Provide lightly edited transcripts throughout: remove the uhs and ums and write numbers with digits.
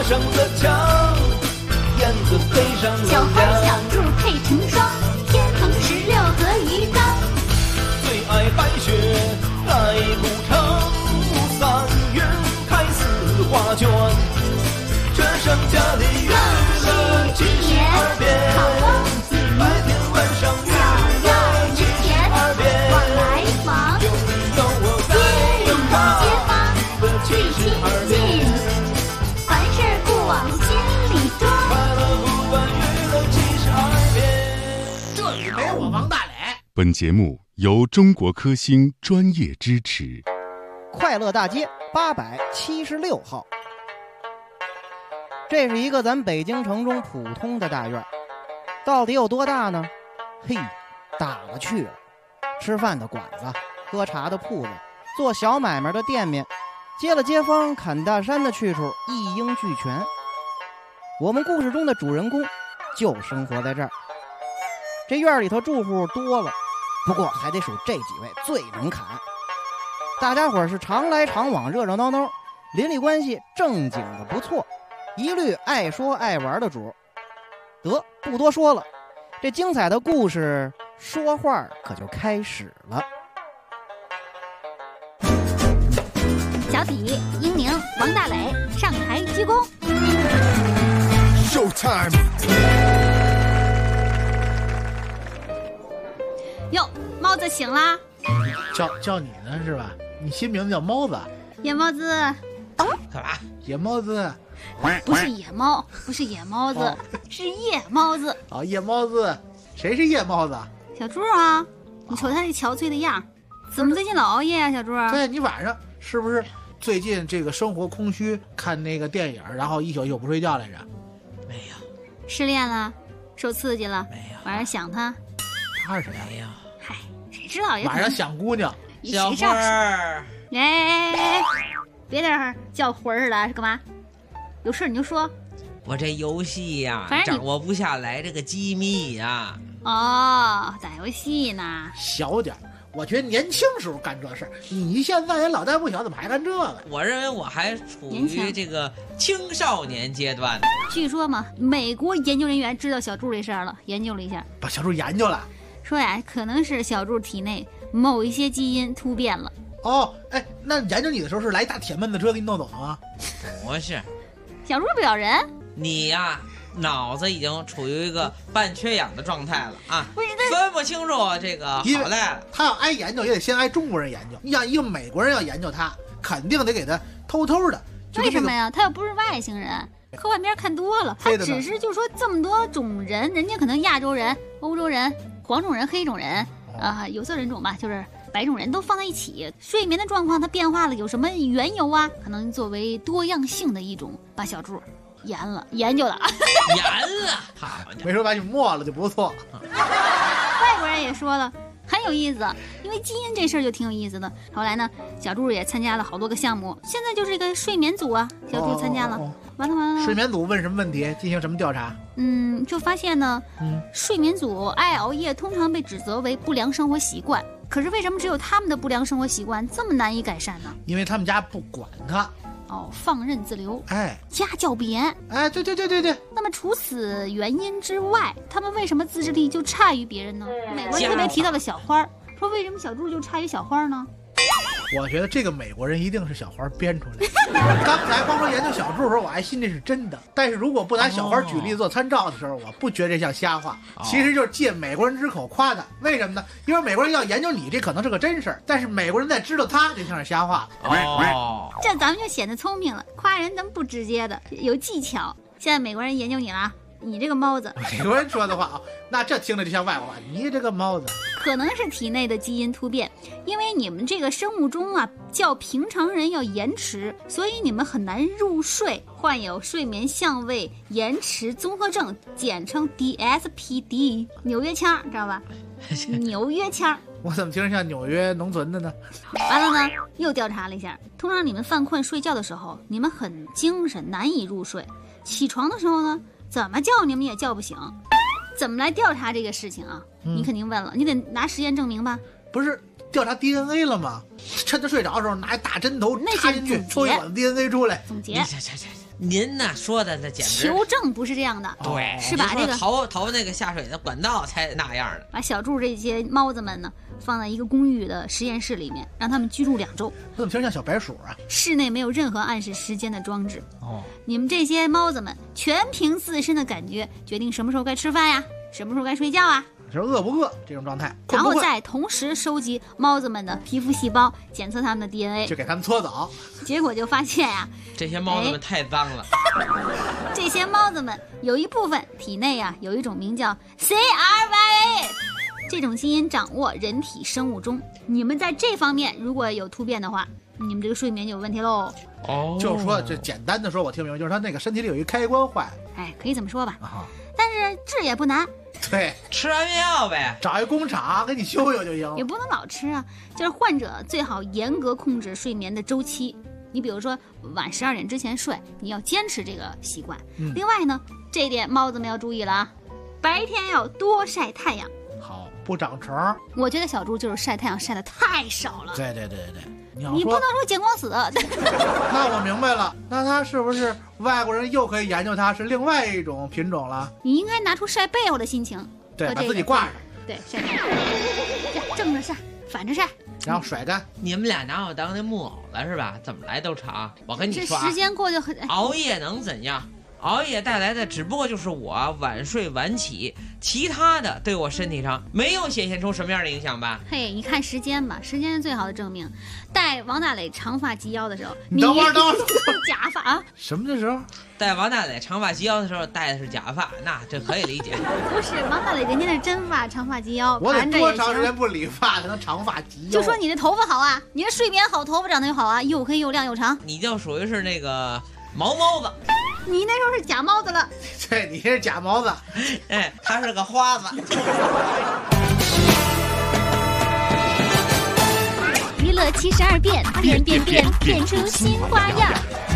上的墙，燕子飞上了小花小猪配成双，天蓬16和鱼缸。 最爱白雪来古城，3月开4画卷，这剩下的月亮72变，白天晚上月亮72变， 往来忙， 有你有我在街坊最 72 亲近，凡事不往心里装。 快乐不管娱乐72变。 这里没我王大磊。 本节目由中国科兴专业支持。 快乐大街876号，这是一个咱北京城中普通的大院，到底有多大呢？嘿，大了去了。吃饭的馆子，喝茶的铺子，做小买卖的店面，接了街坊砍大山的去处一应俱全。我们故事中的主人公就生活在这儿。这院里头住户多了，不过还得数这几位最能砍。大家伙是常来常往，热热闹闹，邻里关系正经的不错，一律爱说爱玩的主。得，不多说了，这精彩的故事说话可就开始了。 小体、英宁、王大磊上台鞠躬。 Showtime！ 哟，猫子醒啦！ 叫你呢是吧？你新名字叫猫子。 野猫子， 干嘛？野猫子？ 不是野猫，不是野猫子，是夜猫子。 哦，夜猫子，谁是夜猫子？ 小猪啊，你瞅他那憔悴的样，怎么最近老熬夜啊，小猪？ 对，你晚上是不是最近这个生活空虚，看那个电影，然后一宿一宿不睡觉来着？ 没有， 失恋了，受刺激了， 没有， 晚上想他。 他是谁？ 没有。 嗨，谁知道也可能晚上想姑娘。 小花儿， 哎，别在这儿叫魂儿似的，是干嘛？有事你就说。 我这游戏呀， 反正你掌握不下来这个机密呀。 哦，打游戏呢。 小点儿，我觉得年轻时候干这事儿，你现在也老大不小，怎么还干这个？ 我认为我还处于年轻这个青少年阶段呢。 据说嘛，美国研究人员知道小猪这事儿了，研究了一下， 把小猪研究了。 说呀，可能是小猪体内某一些基因突变了。 哦，哎，那研究你的时候是来一大铁闷子车给你弄走的吗？ 不是， 小猪不咬人， 你呀，脑子已经处于一个半缺氧的状态了啊， 不是分不清楚这个好赖了。 他要挨研究，也得先挨中国人研究。你想，一个美国人要研究他，肯定得给他偷偷的。 为什么呀？他又不是外星人，科幻片看多了，他只是就说这么多种人，人家可能亚洲人、欧洲人、黄种人、黑种人有色人种吧，就是白种人都放在一起，睡眠的状况它变化了，有什么缘由啊？可能作为多样性的一种，把小猪研究了。 严了，好家伙， 没说把你没了就不错。 外国人也说了，很有意思，因为基因这事儿就挺有意思的。后来呢，小猪也参加了好多个项目，现在就是一个睡眠组啊，小猪参加了。完了， 睡眠组问什么问题，进行什么调查？ 就发现呢，睡眠组爱熬夜通常被指责为不良生活习惯，可是为什么只有他们的不良生活习惯这么难以改善呢？ 因为他们家不管他。 放任自流，家教不严， 对。 那么除此原因之外，他们为什么自制力就差于别人呢？美国人特别提到了小花，说为什么小猪就差于小花呢？ 我觉得这个美国人一定是小花编出来的。刚才光说研究小猪的时候，我还信这是真的。但是如果不拿小花举例做参照的时候，我不觉得这像瞎话。其实就是借美国人之口夸他。为什么呢？因为美国人要研究你，这可能是个真事儿，但是美国人在知道他，这像是瞎话。 这咱们就显得聪明了，夸人咱们不直接的，有技巧。现在美国人研究你了，你这个猫子。 美国人说的话那这听着就像外国话，你这个猫子。 可能是体内的基因突变，因为你们这个生物钟啊较平常人要延迟，所以你们很难入睡，患有睡眠相位延迟综合症，简称 DSPD。 纽约腔知道吧？纽约腔。 我怎么听着像纽约农村的呢？ 完了呢，又调查了一下，通常你们犯困睡觉的时候，你们很精神，难以入睡，起床的时候呢，怎么叫你们也叫不醒。怎么来调查这个事情啊？你肯定问了，你得拿实验证明吧？ 不是调查 DNA 了吗？趁他睡着的时候拿一大针头插进去，抽一管 DNA 出来。 总结， 您呢说的那简直求证不是这样的， 对， 是把这个投那个下水的管道才那样的。 把小柱这些猫子们呢放在一个公寓的实验室里面，让他们居住2周。 怎么听像小白鼠啊？ 室内没有任何暗示时间的装置。 哦， 你们这些猫子们全凭自身的感觉决定什么时候该吃饭呀，什么时候该睡觉啊。 是饿不饿这种状态， 然后再同时收集猫子们的皮肤细胞，检测它们的 DNA， 就给他们搓澡。 结果就发现呀， 这些猫子们太脏了。 这些猫子们有一部分体内啊有一种名叫 CRY， 这种基因掌握人体生物钟。你们在这方面如果有突变的话，你们这个睡眠就有问题喽。 哦， 就是说，这简单的说，我听明白，就是他那个身体里有一开关坏了。 哎，可以这么说吧。 啊， 但是治也不难。 对， 吃安眠药呗， 找一工厂给你修修就行了。 也不能老吃啊，就是患者最好严格控制睡眠的周期。你比如说晚12点之前睡，你要坚持这个习惯。另外呢，这一点猫子们要注意了啊，白天要多晒太阳。 好，不长虫。 我觉得小猪就是晒太阳晒得太少了。 对， 你不能说见光死。 那我明白了，那他是不是外国人又可以研究它是另外一种品种了？ 你应该拿出晒被窝的心情， 对，把自己挂上， 对，晒太阳，正着晒，反着晒， 然后甩干。 你们俩拿我当那木偶了是吧？怎么来都成。我跟你说啊， 这时间过就很。 熬夜能怎样？熬夜带来的只不过就是我晚睡晚起，其他的对我身体上没有显现出什么样的影响吧？ 嘿，你看时间吧，时间是最好的证明。戴王大磊长发及腰的时候， 你等会儿假发啊？ 什么的时候？ 戴王大磊长发及腰的时候戴的是假发，那这可以理解。 不是王大磊，人家是真发，长发及腰。 我得多长时间不理发才能长发及腰？ 就说你的头发好啊，你的睡眠好，头发长得又好啊，又黑又亮又长。 你就属于是那个毛猫子。 你那时候是假猫子了。 对，你是假毛子。 哎，他是个花子。 娱乐72变，变出新花样。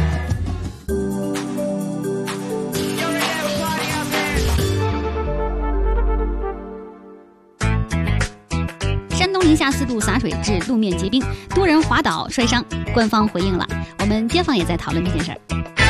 山东零下4度洒水致路面结冰，多人滑倒摔伤。官方回应了，我们街坊也在讨论这件事儿。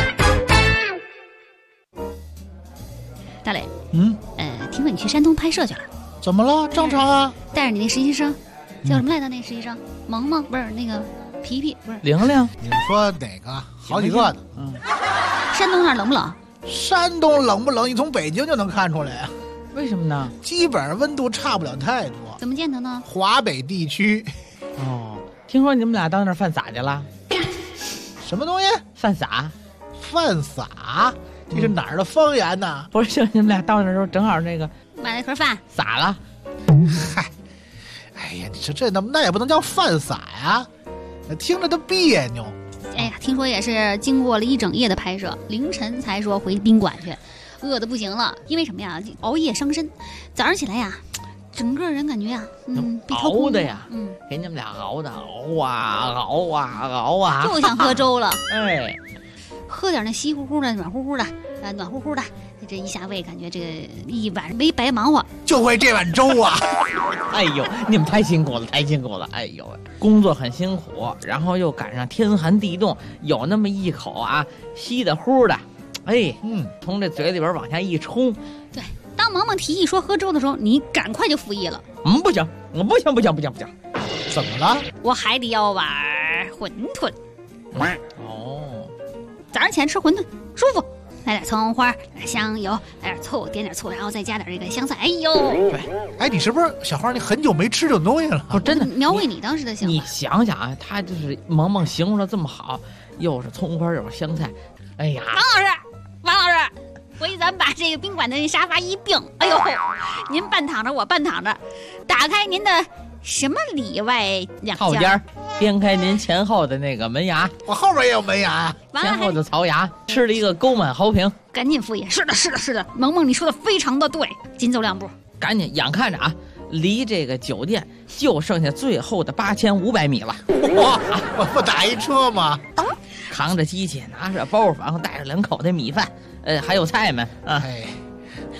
大磊，听说你去山东拍摄去了？ 怎么了？正常啊。 带着你那实习生，叫什么来着？那实习生萌萌不是那个皮皮不是玲玲。 你说哪个？好几个呢。 山东那儿冷不冷？ 山东冷不冷？你从北京就能看出来呀。 为什么呢？ 基本上温度差不了太多。 怎么见得呢？ 华北地区。 哦，听说你们俩到那儿犯洒去了？ 什么东西？ 犯洒？ 犯洒？这是哪儿的方言呢？ 不是，就你们俩到那儿的时候，正好那个买了盒饭洒了。 嗨，哎呀，你说这那也不能叫犯洒呀，听着都别扭。 哎呀，听说也是经过了一整夜的拍摄，凌晨才说回宾馆去，饿得不行了。因为什么呀？熬夜伤身，早上起来呀，整个人感觉呀，被掏空熬的呀，给你们俩熬的，熬啊， 就想喝粥了。 哎， 喝点那稀乎乎的、暖乎乎的，这一下胃感觉这个一晚没白忙活， 就会这碗粥啊！ 哎呦，你们太辛苦了，哎呦，工作很辛苦，然后又赶上天寒地冻，有那么一口啊稀的乎的，哎，从这嘴里边往下一冲。 对，当萌萌提议说喝粥的时候，你赶快就附议了。 不行， 怎么了？ 我还得要碗馄饨。 哦， 早上起来吃馄饨舒服，来点葱花，来点香油，来点醋，点点醋，然后再加点这个香菜。哎呦， 对，哎，你是不是小花？你很久没吃这种东西了？ 不，真的， 描绘你当时的想法。 你想想啊，他就是萌萌形容的这么好，又是葱花又是香菜，哎呀， 王老师，回去咱们把这个宾馆的沙发一并，哎呦，您半躺着，我半躺着，打开您的什么里外两套间，编开您前后的那个门牙， 我后边也有门牙， 前后的槽牙，吃了一个沟满豪平。 赶紧敷衍，是的，萌萌你说的非常的对，紧走2步， 赶紧，眼看着啊，离这个酒店就剩下最后的8500米了。 哇，我不打一车吗？ 扛着机器，拿着包袱，然后带着2口的米饭，还有菜们啊。 哎，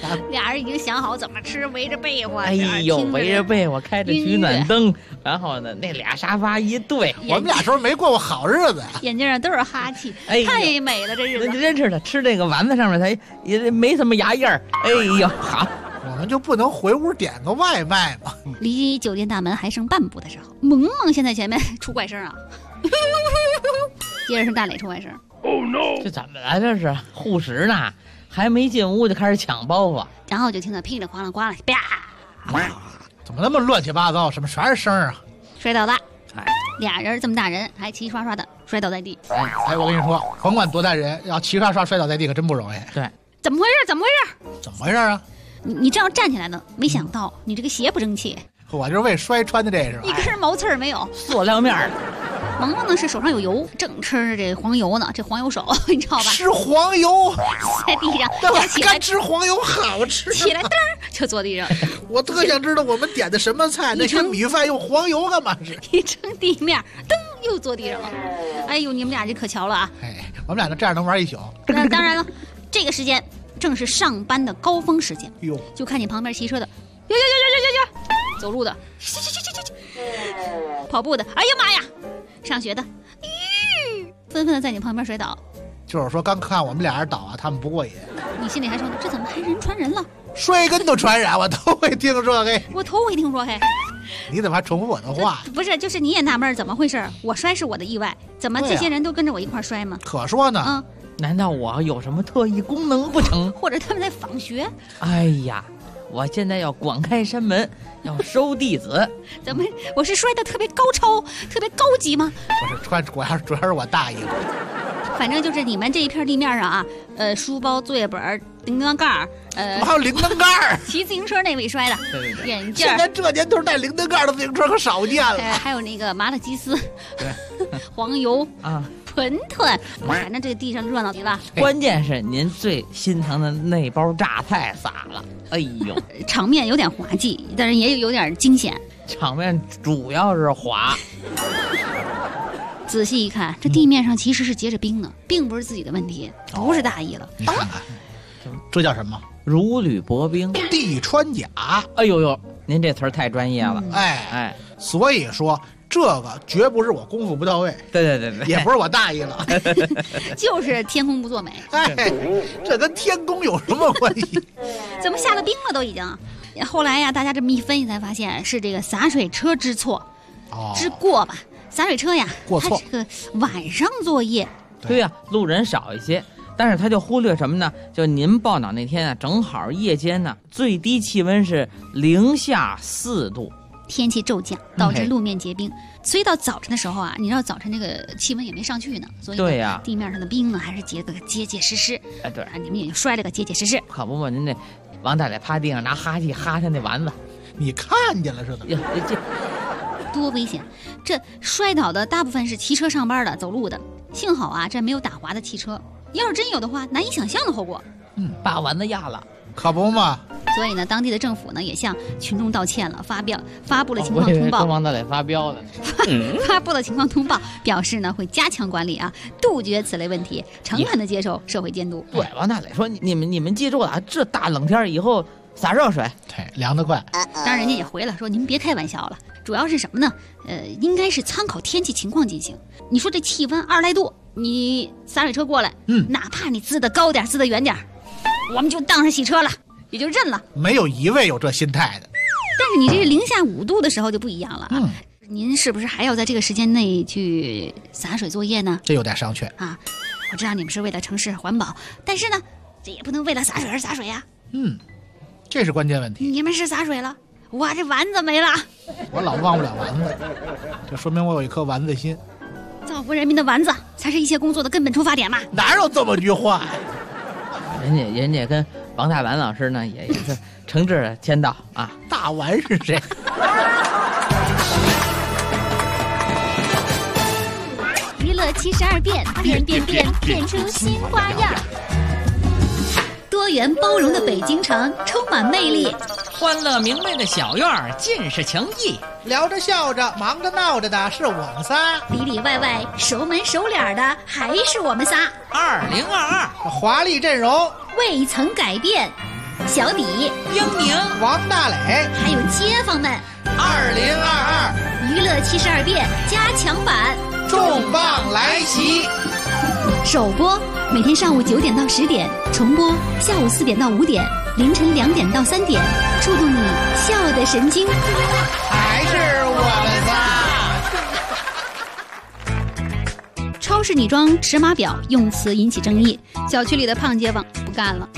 俩人已经想好怎么吃，围着被窝。 哎呦，围着被窝开着取暖灯，然后呢，那俩沙发一对， 我们俩是不是没过过好日子呀？ 眼睛上都是哈气，太美了，这日子。 真是的，吃这个丸子上面它也没什么牙印儿。哎呦，好， 我们就不能回屋点个外卖吗？ 离酒店大门还剩半步的时候，萌萌先在前面出怪声啊！接着是大磊出怪声。 Oh no！ 这怎么了？这是护食呢，还没进屋就开始抢包袱， 然后就听到噼里哗啦呱啦，啪！ 怎么那么乱七八糟？什么全是声啊？ 摔倒了。俩人这么大人，还齐刷刷的摔倒在地。 哎，我跟你说，甭管多大人，要齐刷刷摔倒在地可真不容易。 对， 怎么回事？怎么回事？ 怎么回事啊？ 你这样站起来的，没想到你这个鞋不争气。 我就是为摔穿的，这是一根毛刺儿没有， 塑料面儿。 萌萌呢是手上有油，正吃着这黄油呢，这黄油手你知道吧？ 吃黄油在地上， 要起来吃黄油好吃， 起来噔就坐地上。 我特想知道我们点的什么菜，那些米饭用黄油干嘛是？ 一撑地面，噔又坐地上了。哎呦，你们俩这可瞧了啊！ 哎，我们俩这样能玩一宿。 那当然了，这个时间正是上班的高峰时间。 哟， 就看见旁边骑车的，哟，走路的，跑步的，哎呀妈呀！上学的，纷纷的在你旁边摔倒。 就是说，刚看我们俩人倒啊，他们不过瘾。 你心里还说呢，这怎么还人传人了？ 摔跟头传染，我头回听说嘿。 我头回听说嘿。 你怎么还重复我的话？ 不是，就是你也纳闷怎么回事？我摔是我的意外，怎么这些人都跟着我一块摔吗？ 可说呢。 难道我有什么特异功能不成？ 或者他们在仿学？ 哎呀！我现在要广开山门，要收弟子。 怎么？我是摔得特别高超、特别高级吗？ 不是，主要是我大意了。 反正就是你们这一片地面上啊，书包、作业本、铃铛盖儿， 还有铃铛盖儿。 骑自行车那位摔的， 对， 眼镜。 现在这年头带铃铛盖的自行车可少见了。 还有那个麻辣鸡丝，黄油啊。馄饨，反正这个地上热闹极了。 关键是您最心疼的那包榨菜洒了，哎呦， 场面有点滑稽，但是也有点惊险。 场面主要是滑。 仔细一看，这地面上其实是结着冰呢，并不是自己的问题，不是大意了。 你看看，这叫什么？ 如履薄冰， 地穿甲。 哎呦呦，您这词儿太专业了。 哎，所以说。这个绝不是我功夫不到位， 对， 也不是我大意了， 就是天公不作美。 哎，这跟天公有什么关系？ 怎么下了冰了都已经？后来呀，大家这么一分析才发现是这个洒水车之错，之过吧。洒水车呀， 过错， 它这个晚上作业， 对呀，路人少一些。但是他就忽略什么呢？就您报道那天啊，正好夜间呢，最低气温是零下4度。 天气骤降，导致路面结冰，所以到早晨的时候啊，你知道早晨这个气温也没上去呢，所以对呀， 地面上的冰呢还是结个结结实实。 哎，对， 你们也就摔了个结结实实。 可不嘛，您那王大爷趴地上拿哈气哈他那丸子， 你看见了是怎么？ 多危险！这摔倒的大部分是骑车上班的、走路的，幸好啊，这没有打滑的汽车。要是真有的话，难以想象的后果。 把丸子压了。 可不嘛！ 所以呢，当地的政府呢也向群众道歉了，发布了情况通报。 王大磊发飙了， 发布了情况通报，表示呢会加强管理啊，杜绝此类问题，诚恳的接受社会监督。 对，王大磊说你们记住了啊，这大冷天以后洒热水， 对，凉得快。 当然人家也回了说您别开玩笑了，主要是什么呢？应该是参考天气情况进行。你说这气温20来度，你洒水车过来，哪怕你滋得高点，滋得远点。我们就当上洗车了，也就认了。 没有一位有这心态的。 但是你这是零下5度的时候就不一样了啊！您是不是还要在这个时间内去洒水作业呢？ 这有点商榷啊！我知道你们是为了城市环保，但是呢，这也不能为了洒水而洒水呀。 这是关键问题。 你们是洒水了，哇，这丸子没了。 我老忘不了丸子，这说明我有一颗丸子心。 造福人民的丸子才是一切工作的根本出发点嘛！ 哪有这么句话呀？ 人家跟王大丸老师呢也是诚挚的签到啊。 大丸是谁？ 娱乐72变，变出新花样。多元包容的北京城充满魅力， 欢乐明媚的小院儿尽是情谊， 聊着笑着忙着闹着的是我们仨， 里里外外熟门熟脸的还是我们仨。 2022 华丽阵容未曾改变， 小李、 英明、 王大磊， 还有街坊们 ，2022 娱乐72变加强版重磅来袭！ 首播每天上午9点到10点，重播下午4点到5点，凌晨2点到3点，触动你笑的神经。 还是我们仨。超市女装尺码表用词引起争议，小区里的胖街坊不干了。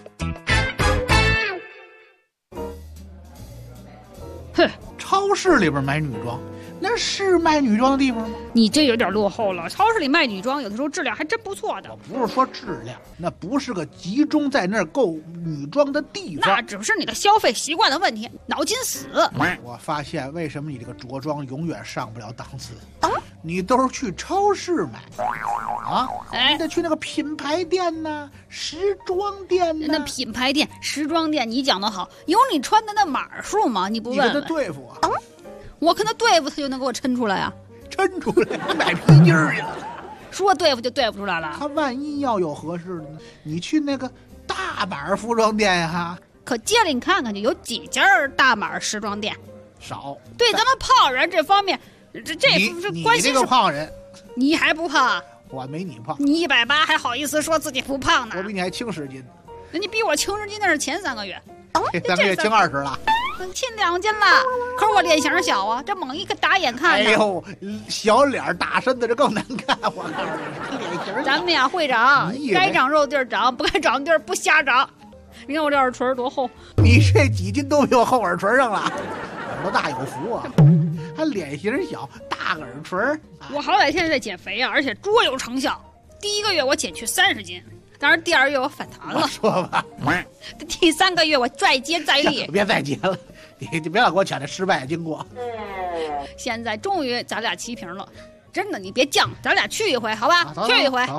哼，超市里边买女装，那是卖女装的地方吗？ 你这有点落后了。超市里卖女装，有的时候质量还真不错的。 我不是说质量，那不是个集中在那儿购女装的地方， 那只是你的消费习惯的问题，脑筋死。 我发现为什么你这个着装永远上不了档次，你都是去超市买啊，你得去那个品牌店呐、时装店呐。 那品牌店、时装店，你讲得好，有你穿的那码数吗？你不问问？ 你跟他对付啊？ 我跟他对付，他就能给我抻出来啊！ 抻出来，买皮筋儿去了。 说对付就对付出来了。 他万一要有合适的呢？你去那个大码服装店呀， 可街里你看看去，有几家大码时装店？ 少。 对咱们胖人这方面，这关系是你这个胖人， 你还不胖？ 我没你胖。 你180还好意思说自己不胖呢？ 我比你还轻10斤。 那你比我轻10斤那是前3个月。 这3个月轻20了。 轻2斤了，可是我脸型小啊，这猛一个打眼看哎呦，小脸大身子这更难看，我告诉你，脸型。 咱们呀会长，该长肉地儿长，不该长地儿不瞎长。你看我这耳垂多厚？ 你这几斤都比我厚耳垂上了，耳朵大有福啊！还脸型小，大个耳垂。 我好歹现在在减肥啊，而且卓有成效。第1个月我减去30斤。当然，第2个月我反弹了。 说吧， 第3个月我再接再厉。 别再接了，你别老给我讲这失败的经过。 现在终于咱俩齐平了，真的，你别犟，咱俩去一回，好吧？去一回。 走。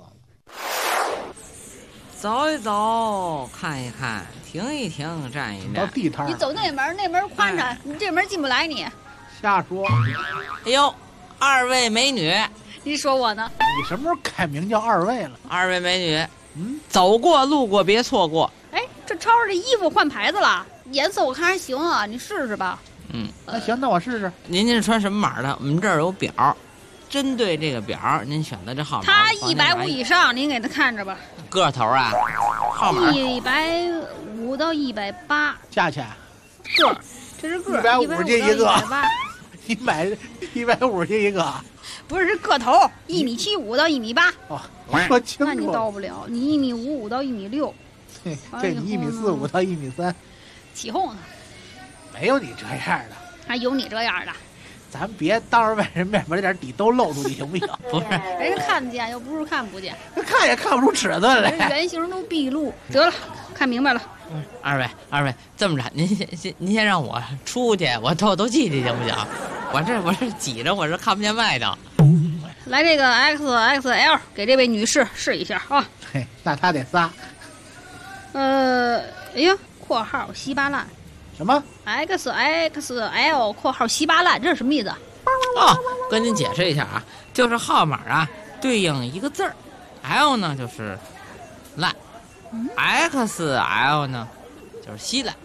走一走，看一看，停一停，站一站。 到地摊。 你走那门，那门宽敞，你这门进不来你。 瞎说。 哎呦，2位美女。 你说我呢？ 你什么时候改名叫2位了 ？2位美女，走过路过别错过。 哎，这超市的衣服换牌子了，颜色我看还行啊，你试试吧。 那行，那我试试。 您是穿什么码的？我们这儿有表，针对这个表，您选择这号码。 他150以上，您给他看着吧。 个头啊，号码 150到180。 价钱？ 个，这是个 ，150斤一个。 180 你买150斤一个？ 不是个头，1.75米到1.8米。 哦，说清楚。 那你到不了，你1.55米到1.6米。 这你1.45米到1.3米。 起哄呢？ 没有你这样的。 还有你这样的。 咱别当着外人面把这点底都露出去，行不行？ 不是， 人家看得见，又不是看不见。 看也看不出尺寸来。 原型都毕露。得了，看明白了。 二位，这么着，您先让我出去，我透气去行不行？我这挤着，我这看不见外头。 来这个 XXL 给这位女士试一下啊。 嘿，那他得仨。 哎呀，括号稀巴烂。 什么 ？XXL 括号稀巴烂，这是什么意思？ 哦，跟您解释一下啊，就是号码啊对应一个字儿 ，L 呢就是烂。XL 呢，就是稀烂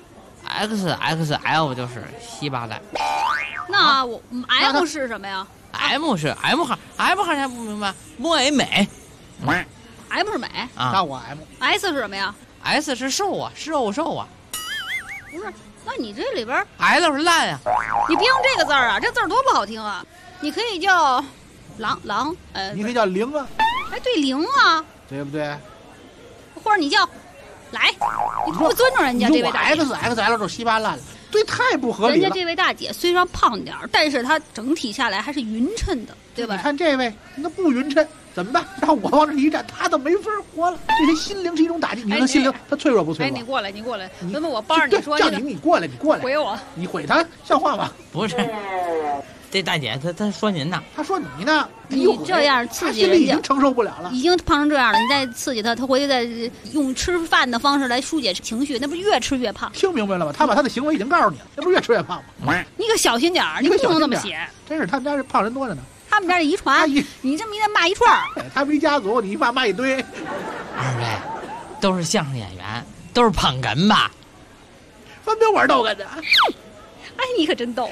，XXL 就是稀巴烂。 那我 M 是什么呀 ？M 是 M 号你还不明白？莫美美 ，M 是美啊。 那我 S 是什么呀 ？S 是瘦啊，瘦啊。 不是，那你这里边 L 是烂啊。 你别用这个字儿啊，这字儿多不好听啊！你可以叫狼， 你可以叫零啊。 哎，对，零啊， 对不对？ 或者你叫来，你不尊重人家这位大姐。 XXL 就稀巴烂了，对，太不合理了。 人家这位大姐虽然胖点儿，但是她整体下来还是匀称的，对吧？ 你看这位，那不匀称怎么办？让我往这一站，他都没法活了。这些心灵是一种打击。你说心灵，他脆弱不脆弱？ 哎，你过来，那么我帮着你说。 叫你过来， 回我， 你回他像话吗？ 不是。这大姐她说您呢， 她说你呢， 你这样刺激人家， 已经承受不了了， 已经胖成这样了，你再刺激她，她回去再用吃饭的方式来疏解情绪，那不是越吃越胖？ 听明白了吗？她把她的行为已经告诉你了，那不是越吃越胖吗？ 你可小心点儿，你不能这么写。 真是他们家这胖人多着呢， 他们家这遗传，你这么一骂一串儿， 他们一家族，你一骂一堆。 二位都是相声演员， 都是捧哏吧？ 分别玩逗哏的。 哎，你可真逗。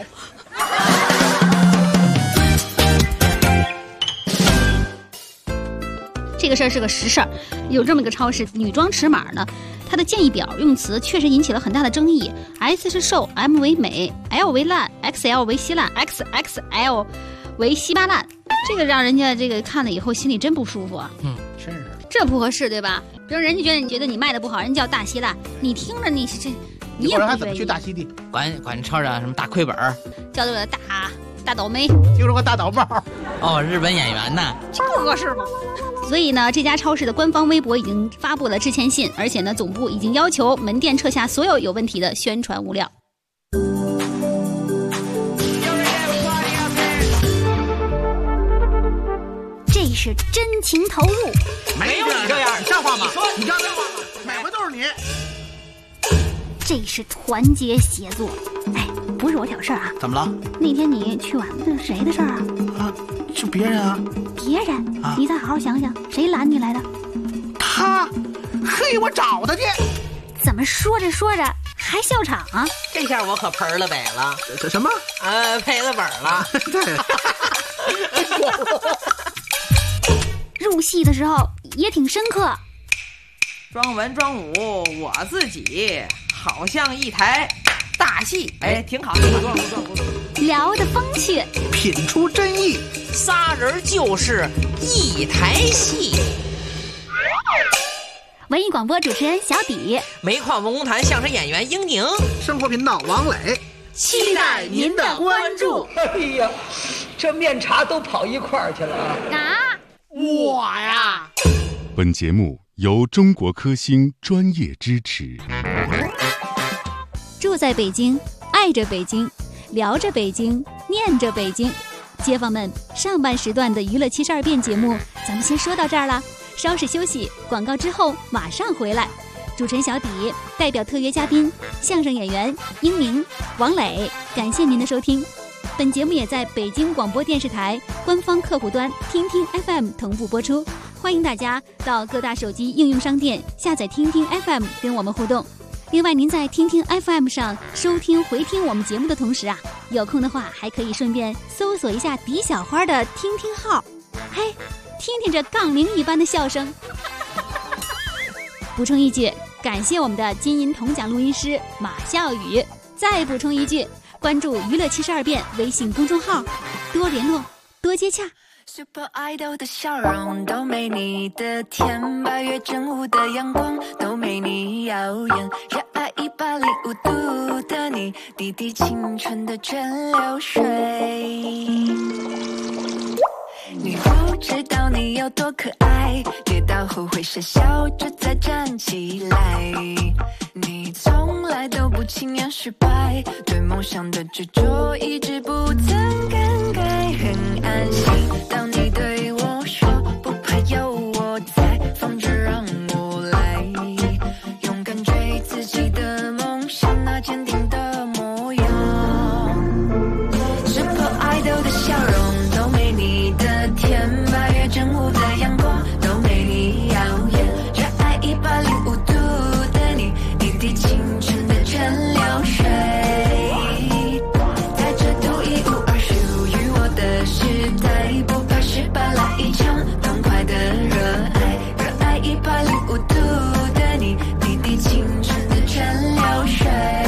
这个事儿是个实事儿，有这么一个超市，女装尺码呢，它的建议表用词确实引起了很大的争议。S 是瘦 ，M 为美 ，L 为烂 ，XL 为稀烂 ，XXL 为稀巴烂，这个让人家这个看了以后心里真不舒服啊。 真是这不合适对吧？比如人家觉得你卖的不好，人叫大稀烂，你听着你是这，你也不还怎么去大溪地？ 管超市什么大亏本儿， 叫这个大倒霉， 听说过大倒帽。 哦，日本演员呢？ 这不合适吗？ 所以呢，这家超市的官方微博已经发布了致歉信，而且呢，总部已经要求门店撤下所有有问题的宣传物料。这是真情投入， 没有你这样， 像话吗？你像话吗？每回都是你。 这是团结协作。哎，不是我挑事儿啊。 怎么了？ 那天你去晚了，谁的事儿啊？ 是别人啊。 别人？你再好好想想，谁拦你来的？ 他，嘿，我找他去。 怎么说着说着还笑场啊？ 这下我可盆了北了。 这什么？ 赔了本了。 对。 入戏的时候也挺深刻。 装文装武，我自己好像一台大戏。哎，挺好，不错。 聊得风趣， 品出真意， 仨人就是一台戏。 文艺广播主持人小底， 煤矿文工团相声演员英宁， 生活频道王磊， 期待您的关注。 哎呀，这面茶都跑一块儿去了啊！ 我呀。 本节目由中国科兴专业支持。 住在北京，爱着北京，聊着北京，念着北京。街坊们，上半时段的娱乐72变节目咱们先说到这儿了，稍事休息，广告之后马上回来。主持人小底代表特约嘉宾相声演员英宁、王磊，感谢您的收听。本节目也在北京广播电视台官方客户端听听 FM 同步播出，欢迎大家到各大手机应用商店下载听听 FM 跟我们互动。另外，您在听听 FM 上收听回听我们节目的同时啊，有空的话还可以顺便搜索一下迪小花的听听号，嘿，听听这杠铃一般的笑声。补充一句，感谢我们的金银铜奖录音师马笑宇。再补充一句，关注娱乐72变微信公众号，多联络，多接洽。 Super Idol 的笑容都没你的甜，8月正午的阳光都没你耀眼，热爱105度的你，滴滴青春的蒸馏水。你不知道你有多可爱，跌倒后会傻笑着再站起来。你从来都不轻言失败，对梦想的执着一直不曾更改，很安心。当你对我说不怕有我在，放着让我来，勇敢追自己的梦想，那坚定的模样。Super Idol 的笑容都没你的甜，8月正午的阳光都没你耀眼，热爱105度的你，滴滴青春的蒸馏水，带着独一无二属于我的时代，不怕失败，来一场痛快的热爱，热爱105度的你，滴滴青春的蒸馏水，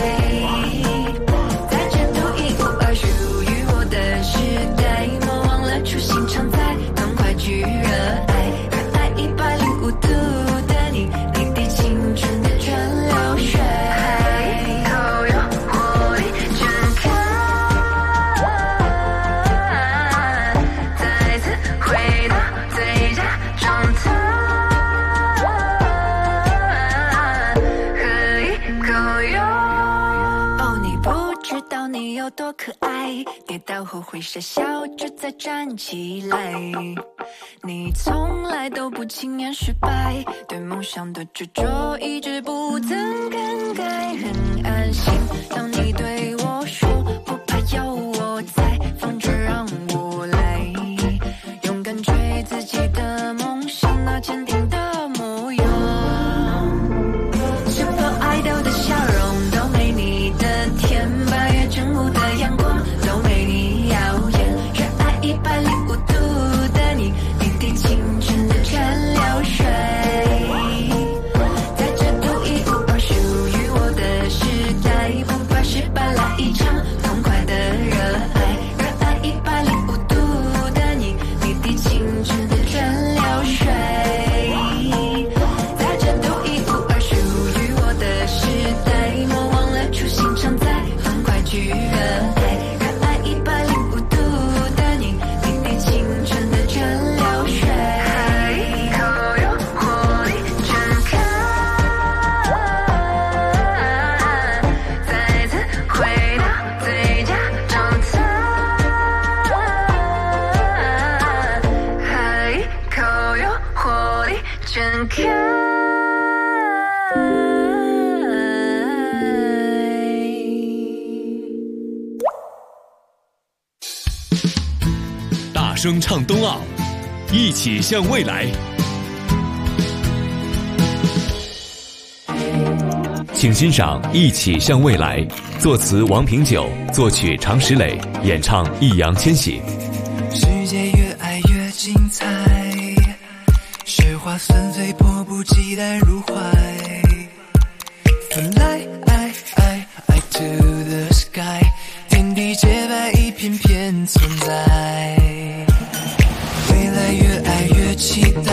带着独一无二属于我的时代，莫忘了初心常在，痛快去热爱，热爱105度的你，滴滴青春的蒸馏水，头有活力全开，再次回到最佳状态，喝一口哟。哦，你不知道你有多可爱，跌倒后会傻笑着再站起来。你从来都不轻言失败，对梦想的执着一直不曾更改，很安心。当你对我说不怕有我在，放着让我来，勇敢追自己的梦想，那坚定的模样。Super 所有活力全开。 大声唱冬奥，一起向未来。请欣赏《一起向未来》，作词王平久，作曲常石磊，演唱易烊千玺。 世界越爱越精彩，雪花纷飞，迫不及待入怀。Fly to the sky， 天地洁白，一片片存在。未来越爱越期待，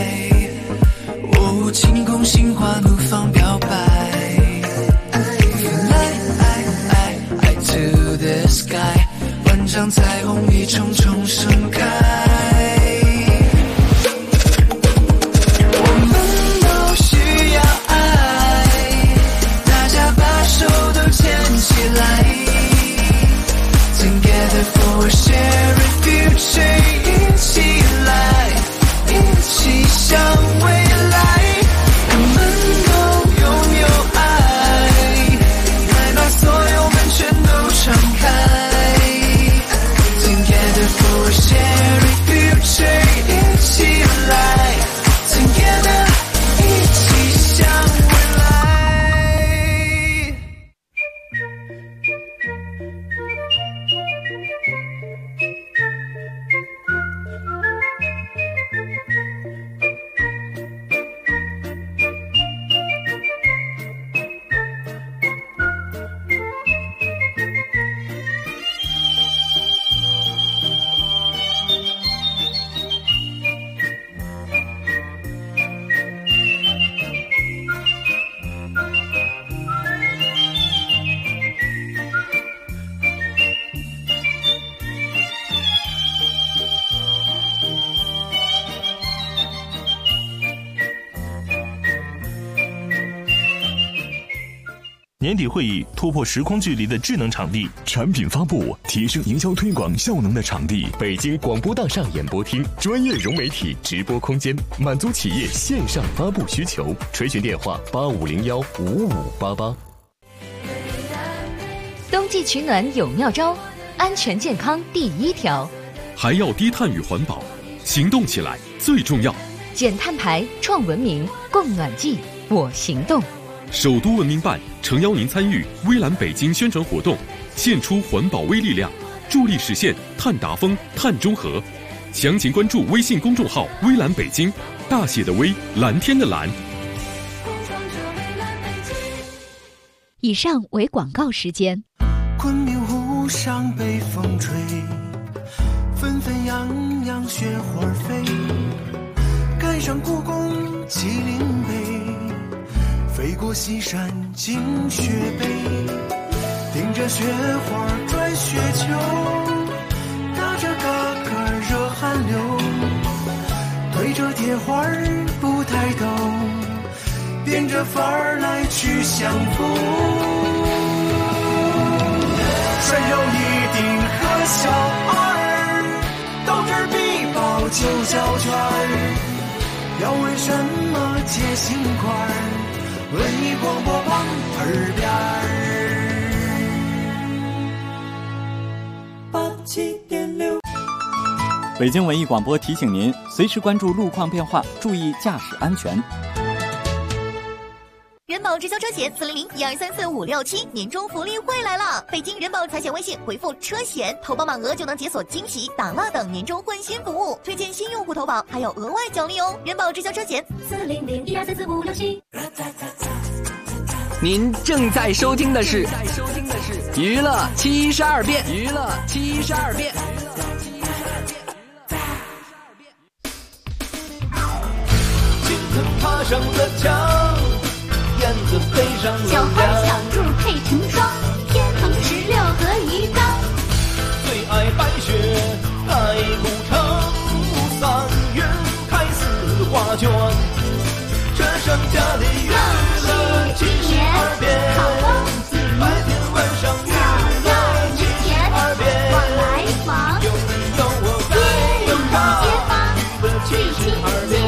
哦，晴空心花怒放表白。Fly to the sky， 万丈彩虹一重重盛开。我们都需要爱，大家把手都牵起来。Together for a shared future， 一起来，一起向未来。我们都拥有爱，来把所有门全都敞开。Together for a shared future， 一起来 ，Together， 一起向未来。 年底会议突破时空距离的智能场地， 产品发布提升营销推广效能的场地，北京广播大厦演播厅，专业融媒体直播空间，满足企业线上发布需求。垂询电话85015588。 冬季取暖有妙招，安全健康第一条， 还要低碳与环保，行动起来最重要。 减碳排，创文明，供暖季，我行动。 首都文明办诚邀您参与微蓝北京宣传活动，献出环保微力量，助力实现碳达峰、碳中和。详情关注微信公众号“微蓝北京”，大写的微，蓝天的蓝。 以上为广告时间。 昆明湖上北风吹，纷纷扬扬雪花飞，赶上故宫麒麟碑，飞过西山进雪北，顶着雪花转雪球，打着嘎嘎热汗流，推着铁环不抬头，变着法儿来去相逢。穿上一顶和小二，斗智必报九角圈儿，要为什么接心块儿？文艺广播往耳边儿87.6。 北京文艺广播提醒您，随时关注路况变化，注意驾驶安全。 人保直销车险400-1234567年终福利会来了！北京人保财险微信回复车险，投保满额就能解锁惊喜、打蜡等年终换新服务，推荐新用户投保还有额外奖励哦！人保直销车险400-1234567。 您正在收听的是娱乐72变，娱乐72变。 青藤爬上了墙，燕子飞上了小花小兔配成双，天蓬16和鱼缸。 最爱白雪盖古城，3月开4画卷，这剩下的月乐72变，白天晚上娱乐72变， 往来往， 有你有我在有他，娱乐72变。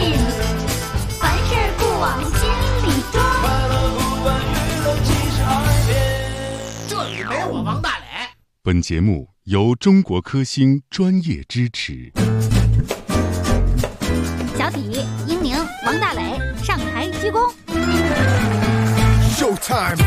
本节目由中国科兴专业支持。 小体、英宁、王大磊上台鞠躬。 Showtime。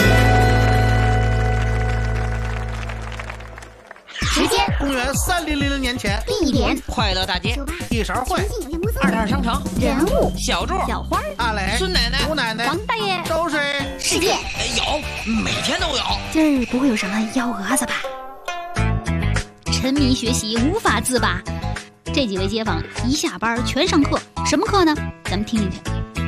时间： 公元3000年前。 地点： 快乐大街。 一勺会。 22商场。 人物： 小柱、 小花、 阿磊、 孙奶奶、 吴奶奶、 王大爷。 都是世界有，每天都有。 今儿不会有什么幺蛾子吧？沉迷学习无法自拔，这几位街坊一下班全上课，什么课呢？咱们听听去。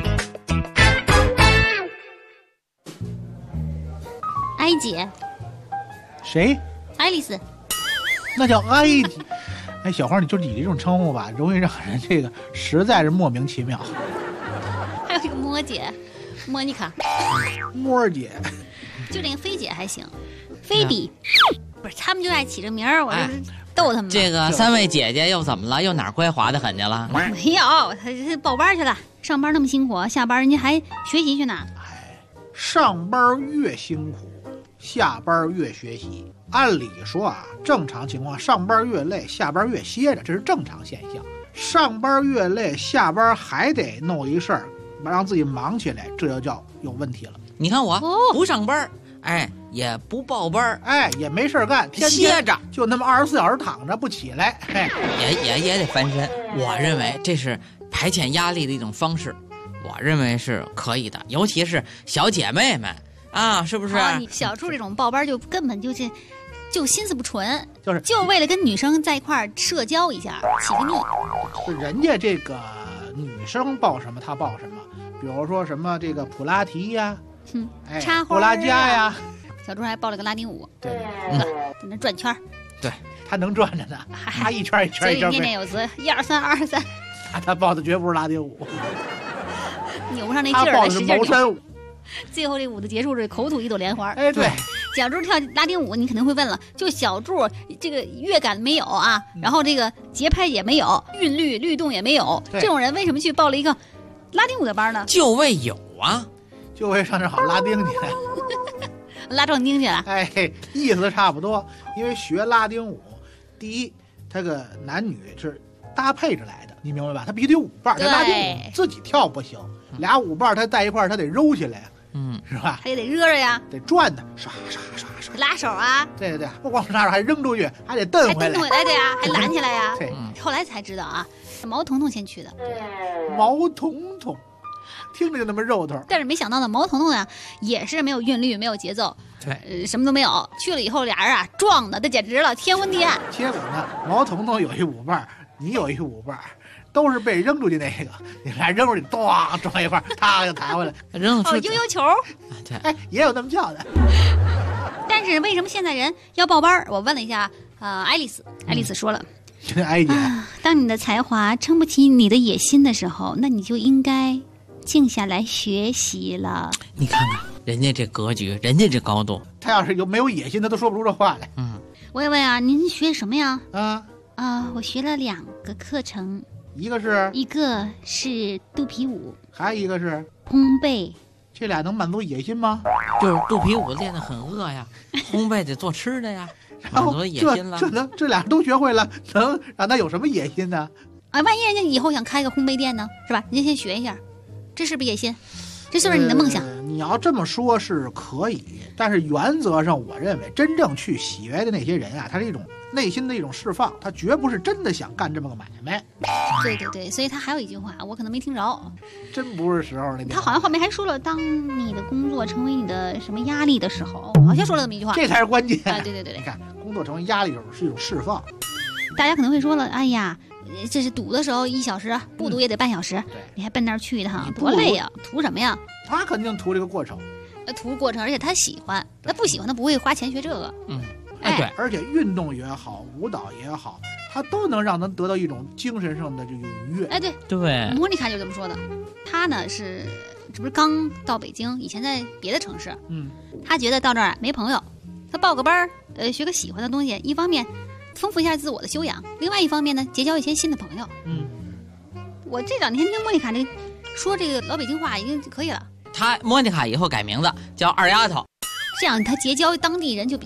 艾姐。 谁？ 爱丽丝。 那叫艾姐。哎，小花，你这种称呼吧，容易让人这个实在是莫名其妙。 还有这个莫姐，莫妮卡。 莫姐。 就这个菲姐还行，菲比。不是，他们就爱起这名儿，我就是逗他们。 这个3位姐姐又怎么了？又哪儿乖滑的很去了？ 没有，他报班去了。上班那么辛苦，下班人家还学习去呢。 上班越辛苦，下班越学习。按理说啊，正常情况上班越累，下班越歇着，这是正常现象。上班越累，下班还得弄一事儿，让自己忙起来，这就叫有问题了。 你看我不上班。哎，也不报班， 哎，也没事干，天天歇着， 就那么24小时躺着不起来，哎， 也得翻身。我认为这是排遣压力的一种方式，我认为是可以的，尤其是小姐妹们啊，是不是？ 你小柱这种报班就根本就心思不纯， 就为了跟女生在一块儿社交一下，起个腻。 就人家这个女生报什么，她报什么，比如说什么这个普拉提呀。 哎，插花、 布拉加呀， 小猪还报了个拉丁舞， 对， 在那转圈， 对，他能转着呢，他一圈一圈一圈， 念念有词，1、2、3、2、3。 他报的绝不是拉丁舞， 扭不上那劲儿来，使劲扭。 最后这舞的结束是口吐一朵莲花。 哎，对， 小猪跳拉丁舞，你肯定会问了，就小猪这个乐感没有啊，然后这个节拍也没有，韵律律动也没有，这种人为什么去报了一个拉丁舞的班呢？ 就为有啊。 就会上这好拉丁去， 拉壮丁去了。 哎，意思差不多。因为学拉丁舞，第一，它个男女是搭配着来的，你明白吧？他必须得有舞伴，这拉丁舞自己跳不行，俩舞伴他在一块儿，他得揉起来，是吧？ 他也得热热呀， 得转的，刷刷刷刷， 拉手啊， 对对对，不光是拉手，还扔出去，还得蹬回来， 蹬回来的呀，还拦起来呀。 对， 后来才知道啊，毛彤彤先去的， 毛彤彤。听着就那么肉头， 但是没想到呢，毛彤彤呀也是没有韵律，没有节奏， 对， 什么都没有。去了以后，俩人啊撞的，这简直了天昏地暗。 结果呢，毛彤彤有一舞伴，你有一舞伴，都是被扔出去那个，你俩扔出去，咣撞一块，他就弹回来， 扔出悠悠球， 对，哎，也有这么叫的。 但是为什么现在人要报班？我问了一下，爱丽丝说了。 艾姐， 当你的才华撑不起你的野心的时候，那你就应该静下来学习了。 你看看人家这格局，人家这高度， 他要是没有野心，他都说不出这话来。 我也问啊，您学什么呀？我学了2个课程，一个是肚皮舞， 还有一个是烘焙。 这俩能满足野心吗？ 就是肚皮舞练得很饿呀，烘焙得做吃的呀。 然后这俩都学会了，能让他有什么野心呢？ 啊，万一人家以后想开个烘焙店呢，是吧？人家先学一下，这是不是野心？这是不是你的梦想？ 你要这么说是可以，但是原则上，我认为真正去学的那些人啊，他是一种内心的一种释放，他绝不是真的想干这么个买卖。 对对对，所以他还有一句话，我可能没听着， 真不是时候。 他好像后面还说了，当你的工作成为你的什么压力的时候，好像说了这么一句话， 这才是关键。 对对对对， 你看，工作成为压力是一种释放。 大家可能会说了，哎呀，这是堵的时候1小时，不堵也得半小时，你还奔那儿去一趟，多累呀！图什么呀？ 他肯定图这个过程， 图过程，而且他喜欢，他不喜欢他不会花钱学这个。 对，而且运动也好，舞蹈也好，它都能让人得到一种精神上的这个愉悦。 哎，对，莫妮卡就这么说的。她呢这不是刚到北京，以前在别的城市，她觉得到这儿没朋友，她报个班学个喜欢的东西，一方面丰富一下自我的修养，另外一方面呢，结交一些新的朋友。我这2天听莫妮卡说这个老北京话已经可以了。 莫妮卡以后改名字叫二丫头， 这样她结交当地人就比较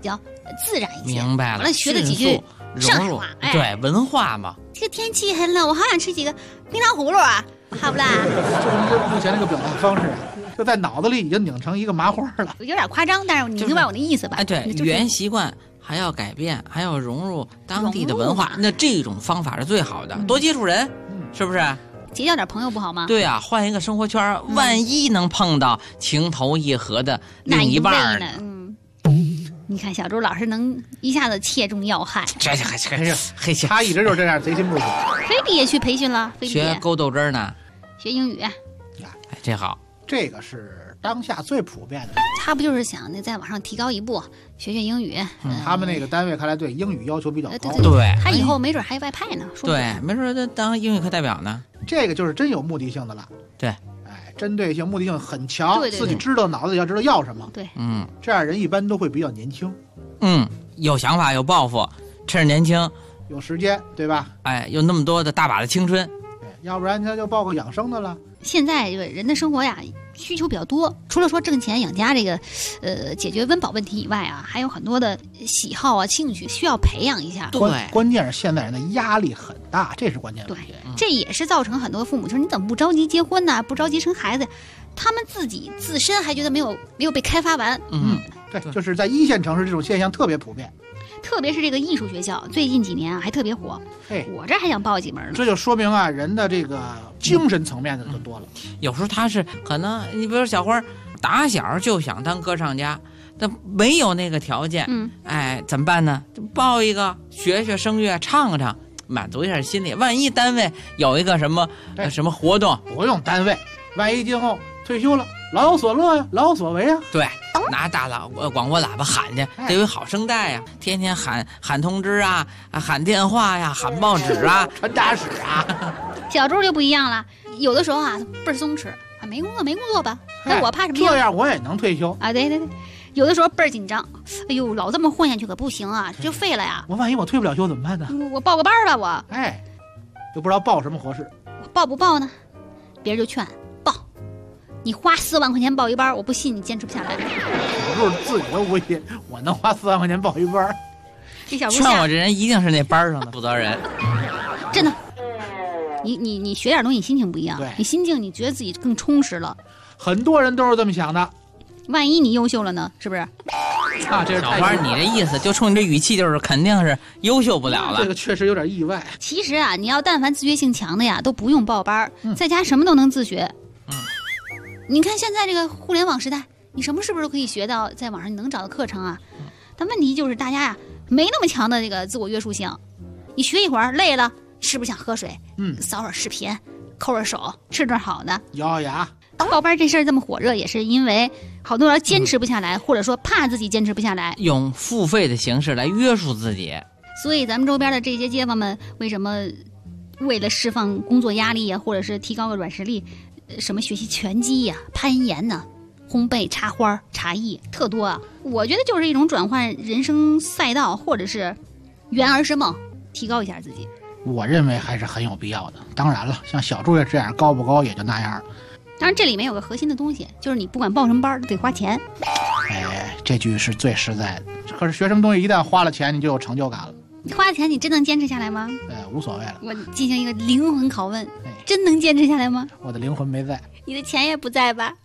自然一些。 明白了， 完了学了几句上海话，哎， 对，文化嘛。 这个天气很冷，我好想吃几个冰糖葫芦啊，好不啦？ 就是目前这个表达方式啊，就在脑子里已经拧成一个麻花了， 有点夸张，但是你明白我的意思吧？ 哎，对，语言习惯还要改变，还要融入当地的文化，那这种方法是最好的，多接触人，是不是？ 结交点朋友不好吗？ 对啊，换一个生活圈，万一能碰到情投意合的另一半呢？ 你看小周老师能一下子切中要害， 他一直就是这样，贼心不死。 菲比也去培训了， 学勾豆汁呢， 学英语。 哎，这好， 这个是当下最普遍的。 他不就是想那再往上提高一步，学英语？ 他们那个单位看来对英语要求比较高。 对， 他以后没准还外派呢。 对，没准他当英语课代表呢。 这个就是真有目的性的了。 对， 哎，针对性、目的性很强， 对， 自己知道脑子里要知道要什么。 对， 这样人一般都会比较年轻。 有想法，有抱负，趁着年轻， 有时间，对吧？ 哎，有那么多的大把的青春， 要不然他就报个养生的了。 现在这个人的生活呀，需求比较多，除了说挣钱养家这个，解决温饱问题以外啊，还有很多的喜好啊、兴趣需要培养一下。 对， 关键是现在人的压力很大，这是关键问题。 对，这也是造成很多父母就是你怎么不着急结婚呢？不着急生孩子，他们自身还觉得没有被开发完。 对，就是在一线城市这种现象特别普遍。 特别是这个艺术学校，最近几年啊还特别火。我这还想报几门呢。 这就说明啊，人的这个精神层面的就多了。 有时候他是可能，你比如小花打小就想当歌唱家，但没有那个条件，哎，怎么办呢？就报一个学声乐，唱唱，满足一下心理。万一单位有一个什么活动， 不用单位，万一今后退休了，老有所乐呀，老有所为呀。 对。拿大广播喇叭喊去，得有好声带呀！天天喊通知啊，喊电话呀，喊报纸啊， 传达室啊。 小周就不一样了，有的时候啊倍儿松弛，没工作吧？那我怕什么呀？ 这样我也能退休啊！对，有的时候倍儿紧张，哎呦，老这么混下去可不行啊，这就废了呀！ 我万一我退不了休怎么办呢？ 我报个班吧，我又不知道报什么合适。 报不报呢？别人就劝。你花4万块钱报一班，我不信你坚持不下来。 小周自己都不信，我能花4万块钱报一班？ 这小劝我这人一定是那班上的负责人。 真的，你学点东西，心情不一样。你心境，你觉得自己更充实了。 很多人都是这么想的。 万一你优秀了呢？是不是？ 这是小花，你这意思就冲你这语气，就是肯定是优秀不了了。 这个确实有点意外。 其实啊，你要但凡自觉性强的呀，都不用报班，在家什么都能自学。你看现在这个互联网时代，你什么是不是都可以学到，在网上你能找到课程啊？但问题就是大家呀没那么强的这个自我约束性。你学一会儿累了，是不是想喝水？扫会儿视频，抠着手，吃顿好的， 咬牙。 报班这事儿这么火热，也是因为好多人坚持不下来，或者说怕自己坚持不下来， 用付费的形式来约束自己。 所以咱们周边的这些街坊们，为什么为了释放工作压力呀，或者是提高个软实力？什么学习拳击呀、攀岩呐、烘焙、插花、茶艺，特多啊！我觉得就是一种转换人生赛道，或者是圆儿时梦，提高一下自己。 我认为还是很有必要的。当然了，像小朱这样高不高也就那样。 当然，这里面有个核心的东西，就是你不管报什么班都得花钱。 这句是最实在的。可是学什么东西一旦花了钱，你就有成就感了。 花了钱你真能坚持下来吗？ 无所谓了。 我进行一个灵魂拷问，真能坚持下来吗？ 我的灵魂没在， 你的钱也不在吧？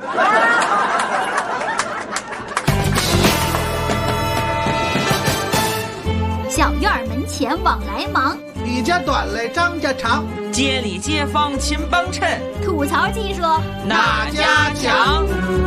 小院门前往来忙， 李家短来张家长， 街里街坊勤帮衬， 吐槽技术哪家强？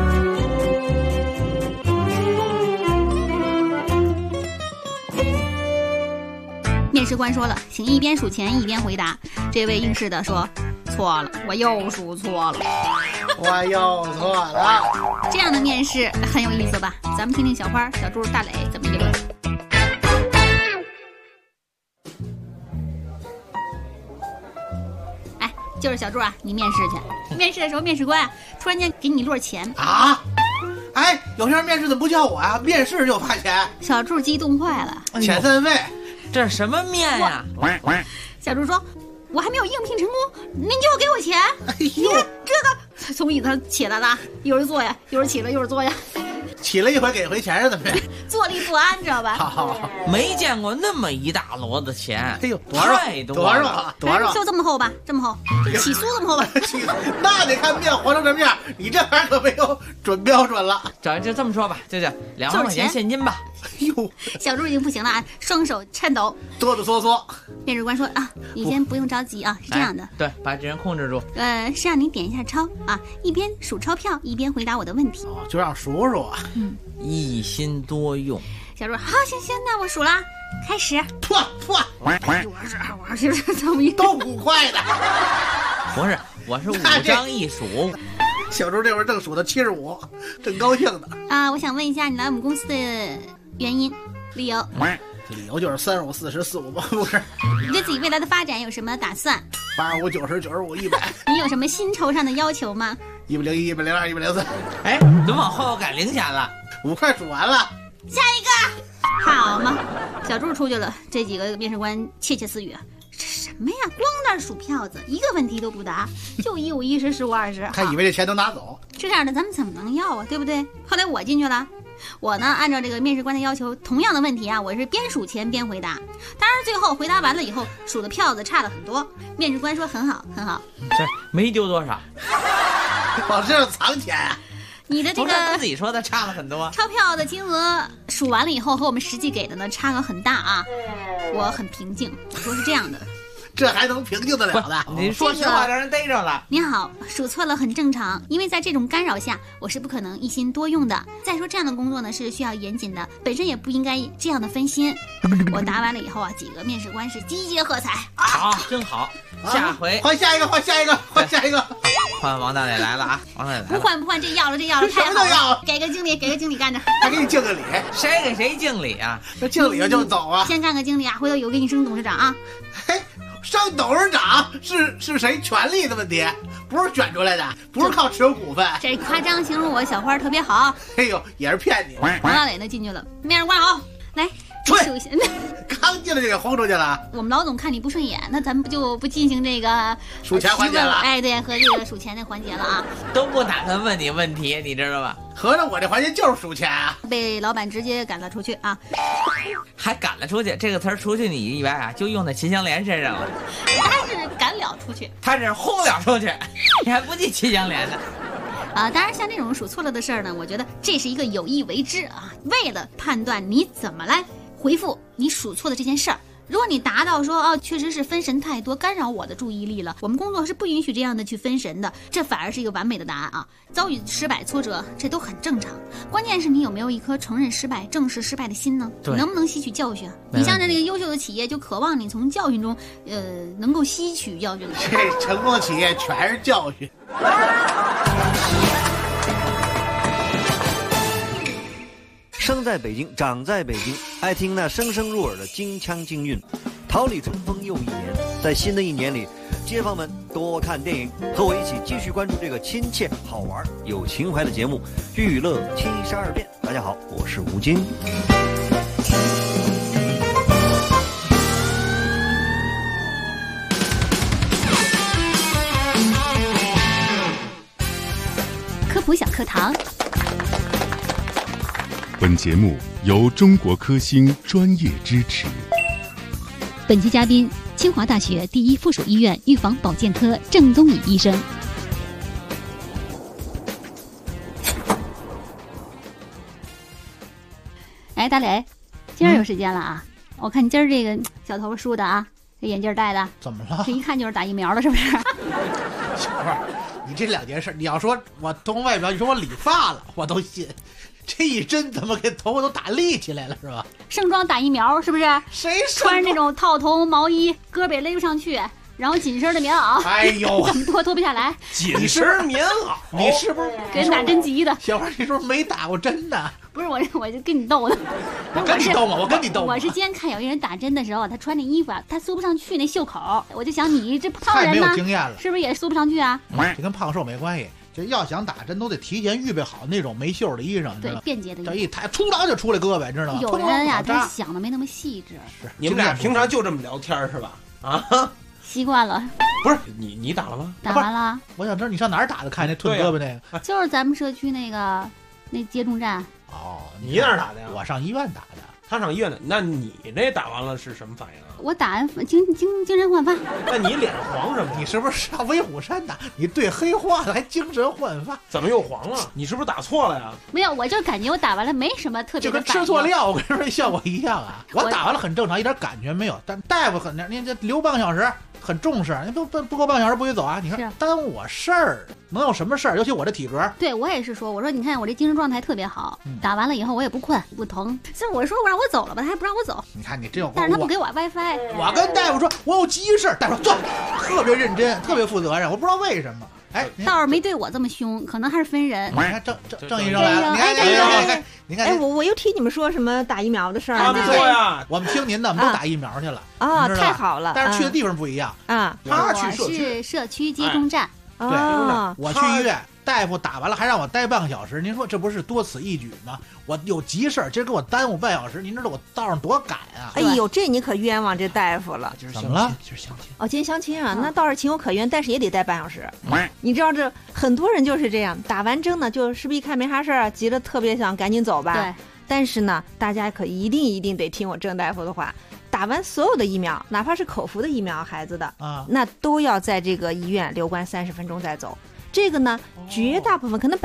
面试官说了，请一边数钱一边回答。这位应试的说：“错了，我又数错了， 我又错了。” 这样的面试很有意思吧？咱们听听小花、小朱、大磊怎么议论。哎，就是小朱啊，你面试去。面试的时候，面试官啊，突然间给你一摞钱啊！哎，有些人面试怎么不叫我呀？面试就发钱。 小朱激动坏了， 遣散费。 这什么面呀？ 小朱说：“我还没有应聘成功，您就要给我钱。”你看这个，从椅子上起来了，一会儿坐呀，一会儿起来，一会儿坐呀。 起了一回给回钱是怎么样？ 坐立不安，知道吧？ 好， 没见过那么一大摞子钱。 哎呦， 太多了， 多少？ 就这么厚吧，这么厚，这起酥这么厚吧？ 那得看面和成什么样，你这玩意儿可没有准标准了。 就这么说吧，就2万块钱现金吧。 哎呦， 小猪已经不行了啊，双手颤抖， 哆哆嗦嗦。 面试官说啊，你先不用着急啊，是这样的， 对，把这人控制住。 是让你点一下钞啊，一边数钞票一边回答我的问题。 就让数数啊。 一心多用。 小猪，好，行，那我数了，开始。 破， 我是这么一都5块的。 不是，我是5张一数。 小猪这会儿正数到75，正高兴呢。 啊，我想问一下你来我们公司的原因、理由。 理由就是35、40、45吧，不是？ 你对自己未来的发展有什么打算 ？85、90、95、100。你有什么薪酬上的要求吗 ？101、102、104。 哎，怎么往后又改0钱了 ？5块数完了。 下一个，好吗？小猪出去了，这几个面试官窃窃私语。这什么呀？光那数票子，一个问题都不答，就15、10、15、20。 他以为这钱能拿走。 这样的咱们怎么能要啊？对不对？后来我进去了。我呢，按照这个面试官的要求，同样的问题啊，我是边数钱边回答。当然，最后回答完了以后，数的票子差了很多。面试官说很好，很好， 这没丢多少， 往这上藏钱啊！ 你的这个自己说的差了很多， 钞票的金额数完了以后和我们实际给的呢差额很大啊。我很平静，我说是这样的。 这还能平静得了的？ 你说实话让人逮着了。 您好，数错了很正常，因为在这种干扰下，我是不可能一心多用的。再说这样的工作呢是需要严谨的，本身也不应该这样的分心。我答完了以后啊，几个面试官是击节喝彩。 好，真好。下回换下一个，换下一个。 换王大磊来了啊！王大磊来了。不换，这要了，太好了。给个经理干着。 还给你敬个礼。 谁给谁敬礼啊？ 这敬礼就走啊。 先干个经理啊，回头有给你升董事长啊。 嘿。升董事长是谁权力的问题，不是选出来的，不是靠持有股份。 这夸张形容我小花特别好。 哎呦，也是骗你。 王大磊呢进去了，面试官好，来数一下。 刚进来就给轰出去了。 我们老总看你不顺眼，那咱们不进行这个数钱环节了？ 哎，对，和这个数钱的环节了啊。 都不打算问你问题，你知道吧？ 合着我这环节就是数钱啊！ 被老板直接赶了出去啊！ 还赶了出去，这个词儿除去你以外啊，就用在秦香莲身上了。 他是赶了出去， 他是轰了出去，你还不记秦香莲呢？ 当然像这种数错了的事儿呢，我觉得这是一个有意为之啊，为了判断你怎么来回复你数错的这件事儿。如果你达到说确实是分神太多，干扰我的注意力了，我们工作是不允许这样的去分神的，这反而是一个完美的答案啊！遭遇失败挫折，这都很正常，关键是你有没有一颗承认失败、正视失败的心呢？你能不能吸取教训？你像这个优秀的企业，就渴望你从教训中，能够吸取教训。 这成功的企业全是教训。 生在北京，长在北京，爱听那声声入耳的京腔京韵。桃李春风又一年，在新的一年里，街坊们多看电影，和我一起继续关注这个亲切、好玩、有情怀的节目《娱乐72变》。大家好，我是吴京。 科普小课堂。 本节目由中国科兴专业支持。 本期嘉宾：清华大学第一附属医院预防保健科郑宗乙医生。 哎，大磊，今儿有时间了啊！我看你今儿这个小头梳的啊，这眼镜戴的， 怎么了？ 这一看就是打疫苗了，是不是？ 小花，你这两件事，你要说我从外表，你说我理发了，我都信。这一针怎么给头发都打立起来了，是吧？ 盛装打疫苗，是不是？ 谁穿那种套头毛衣，胳膊勒不上去，然后紧身的棉袄， 哎呦， 脱不下来。 紧身棉袄，你是不是给人打针急的？ 小花，你是不是没打过针呢？ 不是我就跟你逗的。 我跟你逗吗？我跟你逗。 我是今天看有一人打针的时候，他穿那衣服啊，他缩不上去那袖口，我就想你这胖人呢， 太没有经验了， 是不是也缩不上去啊？ 这跟胖瘦没关系。就要想打针，都得提前预备好那种没袖的衣裳， 对，便捷的衣服。 这一抬，出裆就出来胳膊，知道吗？ 有人呀，他想的没那么细致。 是， 你们俩平常就这么聊天是吧？啊， 习惯了。 不是你打了吗？ 打完了。 我想知道你上哪儿打的？看那吞胳膊那个。 就是咱们社区那接种站。 哦， 你哪儿打的呀？ 我上医院打的。 他上医院的，那你那打完了是什么反应啊？ 我打完精神焕发。 那你脸黄什么？ 你是不是上威虎山打？你对黑化了还精神焕发？ 怎么又黄了？你是不是打错了呀？ 没有，我就感觉我打完了没什么特别的反应， 就跟吃错料，我跟你说效果一样啊。我打完了很正常，一点感觉没有。但大夫您这留半个小时。很重视，你不够半小时不许走啊！你看耽误我事儿，能有什么事儿？尤其我这体格。 对我也是说，我说你看我这精神状态特别好，打完了以后我也不困不疼。像我说我让我走了吧，他还不让我走。 你看你这种， 但是他不给我 WiFi。 我跟大夫说我有急事，大夫说坐，特别认真，特别负责任。我不知道为什么。哎， 倒是没对我这么凶，可能还是分人。 你看郑医生来了，你看， 我又听你们说什么打疫苗的事儿。 对呀， 我们听您的，我们都打疫苗去了。 啊，太好了！ 但是去的地方不一样啊。 他去是社区接种站。 对，我去医院，大夫打完了还让我待半个小时，您说这不是多此一举吗？我有急事儿，今儿给我耽误半小时，您知道我道上多赶啊！ 哎呦，这你可冤枉这大夫了。 怎么了？就是相亲。 哦，今天相亲啊，那倒是情有可原，但是也得待半小时。你知道这很多人就是这样，打完针呢，就是不是一看没啥事儿，急着特别想赶紧走吧？ 对。 但是呢，大家可一定得听我郑大夫的话。打完所有的疫苗，哪怕是口服的疫苗，孩子的啊，那都要在这个医院留观30分钟再走。这个呢，绝大部分可能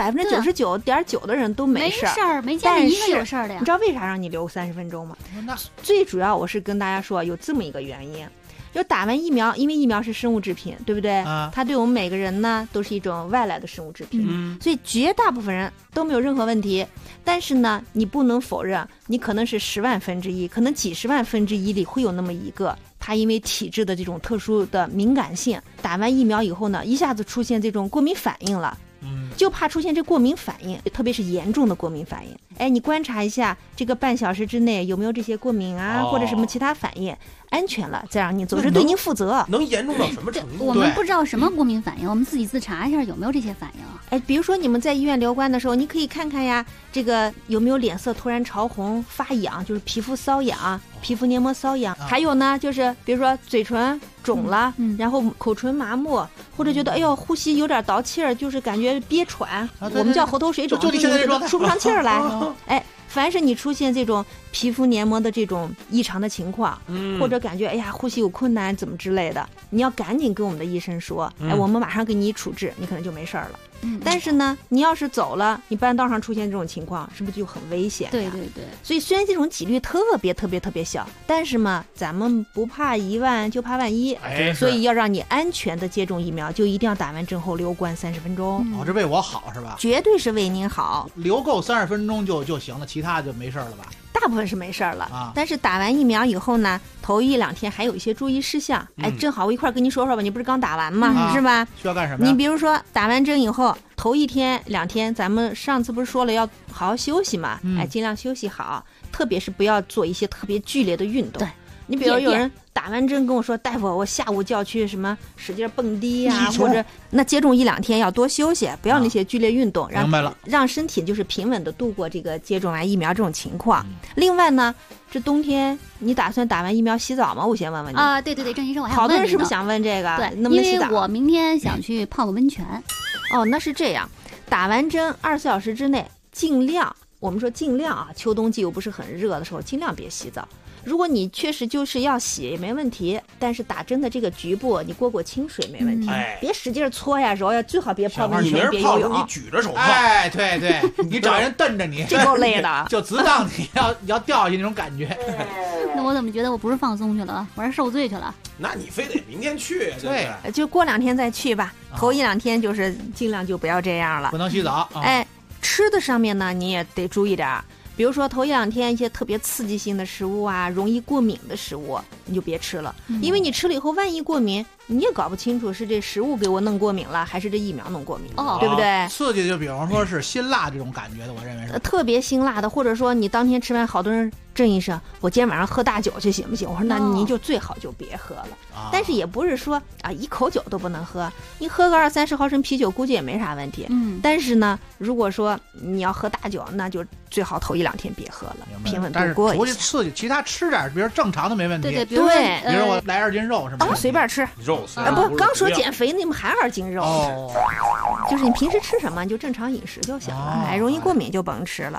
99.9%的人都没事儿， 没见一个有事儿的呀。 你知道为啥让你留30分钟吗？最主要我是跟大家说有这么一个原因。就打完疫苗，因为疫苗是生物制品，对不对？它对我们每个人呢都是一种外来的生物制品，所以绝大部分人都没有任何问题。但是呢，你不能否认，你可能是10万分之一，可能几十万分之一里会有那么一个，他因为体质的这种特殊的敏感性，打完疫苗以后呢，一下子出现这种过敏反应了。就怕出现这过敏反应，特别是严重的过敏反应。哎，你观察一下这个半小时之内有没有这些过敏啊，或者什么其他反应，安全了再让您走，是对您负责。 能严重到什么程度？ 我们不知道什么过敏反应，我们自己自查一下有没有这些反应。 哎，比如说你们在医院留观的时候，你可以看看呀，这个有没有脸色突然潮红、发痒，就是皮肤瘙痒、皮肤黏膜瘙痒。还有呢，就是比如说嘴唇肿了，然后口唇麻木，或者觉得哎呦呼吸有点倒气儿，就是感觉憋喘，我们叫喉头水肿， 就你现在这状态， 说不上气儿来。哎，凡是你出现这种皮肤黏膜的这种异常的情况，或者感觉哎呀呼吸有困难怎么之类的，你要赶紧跟我们的医生说，哎，我们马上给你处置，你可能就没事儿了。但是呢，你要是走了，你半道上出现这种情况，是不是就很危险？ 对。 所以虽然这种几率特别小，但是嘛，咱们不怕1万就怕万一，所以要让你安全的接种疫苗，就一定要打完针后留观30分钟。 哦，这为我好是吧？ 绝对是为您好， 留够30分钟就行了，其他就没事了吧？ 大部分是没事了啊，但是打完疫苗以后呢，头1-2天还有一些注意事项。哎，正好我一块跟您说说吧，你不是刚打完吗？是吧？ 需要干什么呀？ 你比如说打完针以后，头1天2天，咱们上次不是说了要好好休息嘛？哎，尽量休息好，特别是不要做一些特别剧烈的运动。对，你比如有人打完针跟我说，大夫，我下午就要去什么使劲蹦迪啊，或者那接种1-2天要多休息，不要那些剧烈运动， 明白了， 让身体就是平稳的度过这个接种完疫苗这种情况。另外呢，这冬天你打算打完疫苗洗澡吗？我先问问你啊。对，郑医生，我还好多人是不是想问这个？ 对， 能不能洗澡？ 因为我明天想去泡个温泉。 哦，那是这样，打完针24小时之内，尽量，我们说尽量啊，秋冬季又不是很热的时候，尽量别洗澡。如果你确实就是要洗也没问题，但是打针的这个局部你过清水没问题，别使劲搓呀揉呀，最好别泡温泉，别游泳。 你举着手泡， 哎，对，你找人瞪着你， 这够累的， 就只当你要掉下去那种感觉。 那我怎么觉得我不是放松去了，我是受罪去了？ 那你非得明天去？ 对， 就过2天再去吧。头1-2天就是尽量就不要这样了， 不能洗澡。 哎，吃的上面呢你也得注意点。比如说头1-2天一些特别刺激性的食物啊，容易过敏的食物你就别吃了，因为你吃了以后万一过敏，你也搞不清楚是这食物给我弄过敏了，还是这疫苗弄过敏了，对不对？ 刺激就比方说是辛辣这种感觉的，我认为是特别辛辣的，或者说你当天吃完，好多人郑医生，我今天晚上喝大酒去行不行？我说那您就最好就别喝了。但是也不是说啊一口酒都不能喝，你喝个20-30毫升啤酒估计也没啥问题。但是呢，如果说你要喝大酒，那就最好头1-2天别喝了，平稳度过一下。 但是刺激，其他吃点，比如正常的没问题。 对， 比如说我来2斤肉什么的， 随便吃。 肉不，刚说减肥，你们还2斤肉？就是你平时吃什么，你就正常饮食就行了。哎，容易过敏就甭吃了。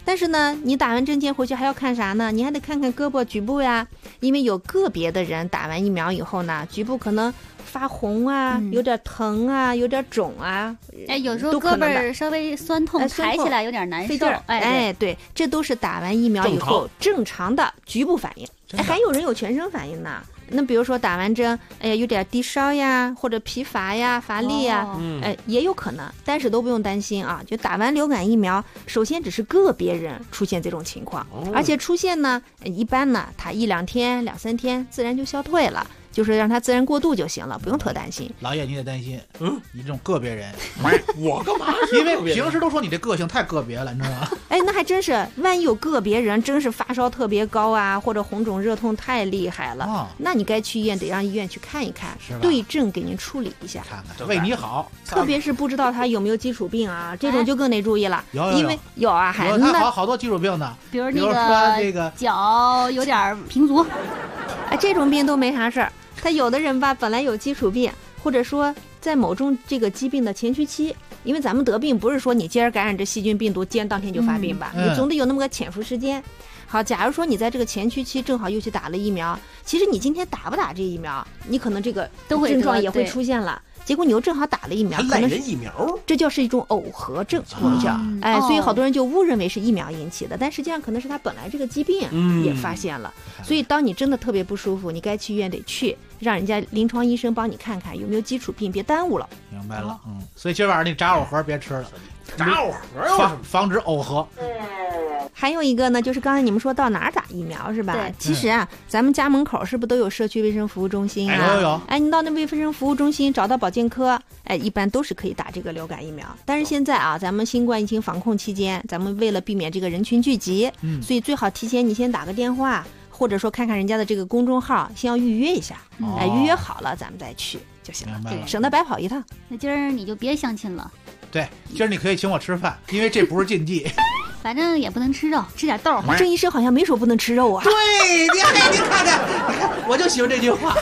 但是呢，你打完针前回去还要看啥呢？你还得看看胳膊局部呀，因为有个别的人打完疫苗以后呢，局部可能发红啊，有点疼啊，有点肿啊。 有时候胳膊稍微酸痛，抬起来有点难受。 对，这都是打完疫苗以后正常的局部反应。还有人有全身反应呢。那比如说打完针，有点低烧呀，或者疲乏呀、乏力呀，也有可能，但是都不用担心啊。就打完流感疫苗，首先只是个别人出现这种情况，而且出现呢，一般呢，它1-2天、2-3天自然就消退了。就是让它自然过渡就行了，不用特担心。 老叶，你得担心，你这种个别人， 我干嘛？ 因为平时都说你这个性太个别了，你知道吗？ 那还真是，万一有个别人真是发烧特别高啊，或者红肿热痛太厉害了，那你该去医院得让医院去看一看，对症给您处理一下， 看看为你好。 特别是不知道他有没有基础病啊，这种就更得注意了，因为有啊， 他好多基础病呢， 比如说这个脚有点平足， 这种病都没啥事儿。他有的人吧，本来有基础病，或者说在某种这个疾病的前驱期，因为咱们得病不是说你今儿感染这细菌病毒，今儿当天就发病吧，你总得有那么个潜伏时间。好，假如说你在这个前驱期正好又去打了疫苗，其实你今天打不打这疫苗，你可能这个症状也会出现了。结果你又正好打了疫苗， 可能是疫苗， 这就是一种耦合症，我们叫所以好多人就误认为是疫苗引起的，但实际上可能是他本来这个疾病也发现了。所以当你真的特别不舒服，你该去医院得去，让人家临床医生帮你看看有没有基础病，别耽误了。 明白了，所以今晚上那炸藕盒别吃了， 炸藕盒防止耦合。 还有一个呢，就是刚才你们说到哪儿打疫苗是吧？其实啊，咱们家门口是不是都有社区卫生服务中心啊？ 有。 你到那卫生服务中心找到保健科，一般都是可以打这个流感疫苗。但是现在啊，咱们新冠疫情防控期间，咱们为了避免这个人群聚集，所以最好提前你先打个电话，或者说看看人家的这个公众号，先要预约一下。预约好了咱们再去就行了，省得白跑一趟。 那今儿你就别相亲了。 对，今儿你可以请我吃饭，因为这不是禁忌。 反正也不能吃肉，吃点豆。 郑医生好像没说不能吃肉啊。 对，你看看，我就喜欢这句话。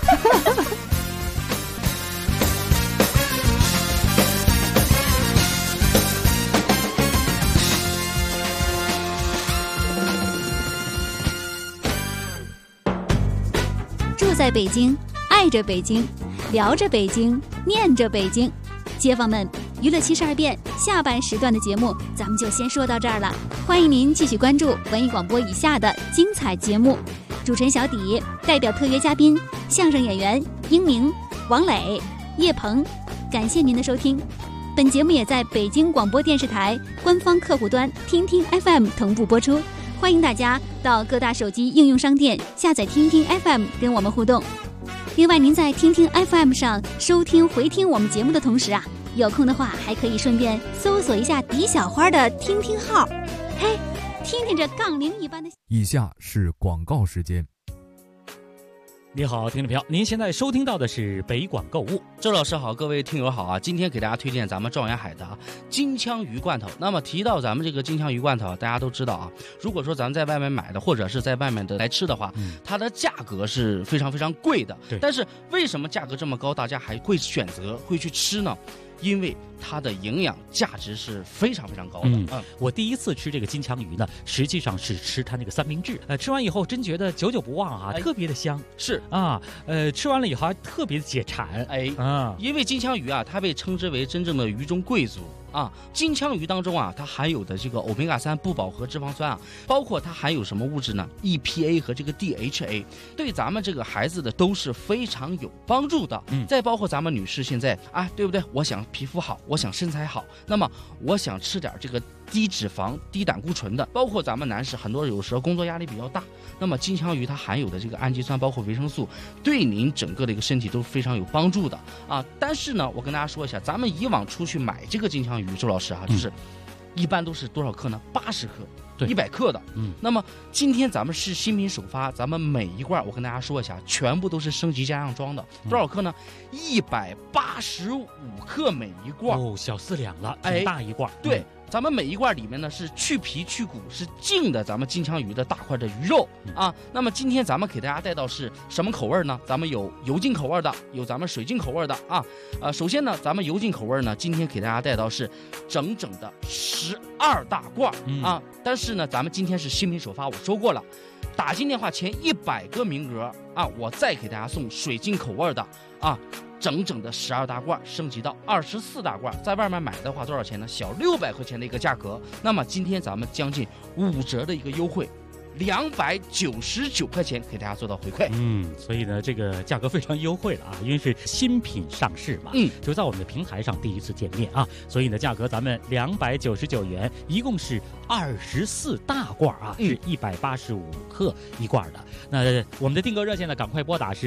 住在北京，爱着北京，聊着北京，念着北京，街坊们。娱乐72变下半时段的节目，咱们就先说到这儿了。欢迎您继续关注文艺广播以下的精彩节目。主持人小底代表特约嘉宾相声演员英明、王磊、叶鹏，感谢您的收听。本节目也在北京广播电视台官方客户端听听 FM 同步播出，欢迎大家到各大手机应用商店下载听听 FM 跟我们互动。另外，您在听听 FM 上收听回听我们节目的同时啊，有空的话还可以顺便搜索一下狄小花的听听号，嘿，听听这杠铃一般的。 以下是广告时间。 你好，听众朋友，您现在收听到的是北广购物。 周老师好，各位听友好啊！今天给大家推荐咱们状元海的金枪鱼罐头。那么提到咱们这个金枪鱼罐头，大家都知道啊，如果说咱们在外面买的，或者是在外面的来吃的话，它的价格是非常非常贵的。 对。 但是为什么价格这么高，大家还会选择会去吃呢？因为它的营养价值是非常非常高的。 我第一次吃这个金枪鱼呢，实际上是吃它那个三明治。吃完以后真觉得久久不忘啊，特别的香。 是啊，吃完了以后还特别的解馋。 因为金枪鱼啊，它被称之为真正的鱼中贵族。金枪鱼当中啊，它含有的这个欧米伽3不饱和脂肪酸啊，包括它含有什么物质呢 ？EPA 和这个 DHA， 对咱们这个孩子的都是非常有帮助的。再包括咱们女士现在啊，对不对？我想皮肤好，我想身材好，那么我想吃点这个低脂肪、低胆固醇的。包括咱们男士，很多有时候工作压力比较大，那么金枪鱼它含有的这个氨基酸，包括维生素，对您整个的一个身体都非常有帮助的啊。但是呢，我跟大家说一下，咱们以往出去买这个金枪鱼，周老师啊，就是一般都是多少克呢？80克，100克的。那么今天咱们是新品首发，咱们每一罐我跟大家说一下，全部都是升级加上装的，多少克呢？185克每一罐。 小4两了，挺大一罐。 对。 咱们每一罐里面呢是去皮去骨是净的，咱们金枪鱼的大块的鱼肉啊。那么今天咱们给大家带到是什么口味呢？咱们有油浸口味的，有咱们水浸口味的啊。首先呢，咱们油浸口味呢，今天给大家带到是整整的12大罐啊。但是呢，咱们今天是新品首发，我说过了，打进电话前100个名额啊，我再给大家送水浸口味的啊。整整的12大罐升级到24大罐，在外面买的话多少钱呢？小600块钱的一个价格。那么今天咱们将近5折的一个优惠，299块钱给大家做到回馈。 所以呢，这个价格非常优惠了啊，因为是新品上市嘛，就在我们的平台上第一次见面啊，所以呢，价格咱们299元，一共是24大罐啊，是185克一罐的。那我们的订购热线呢，赶快拨打是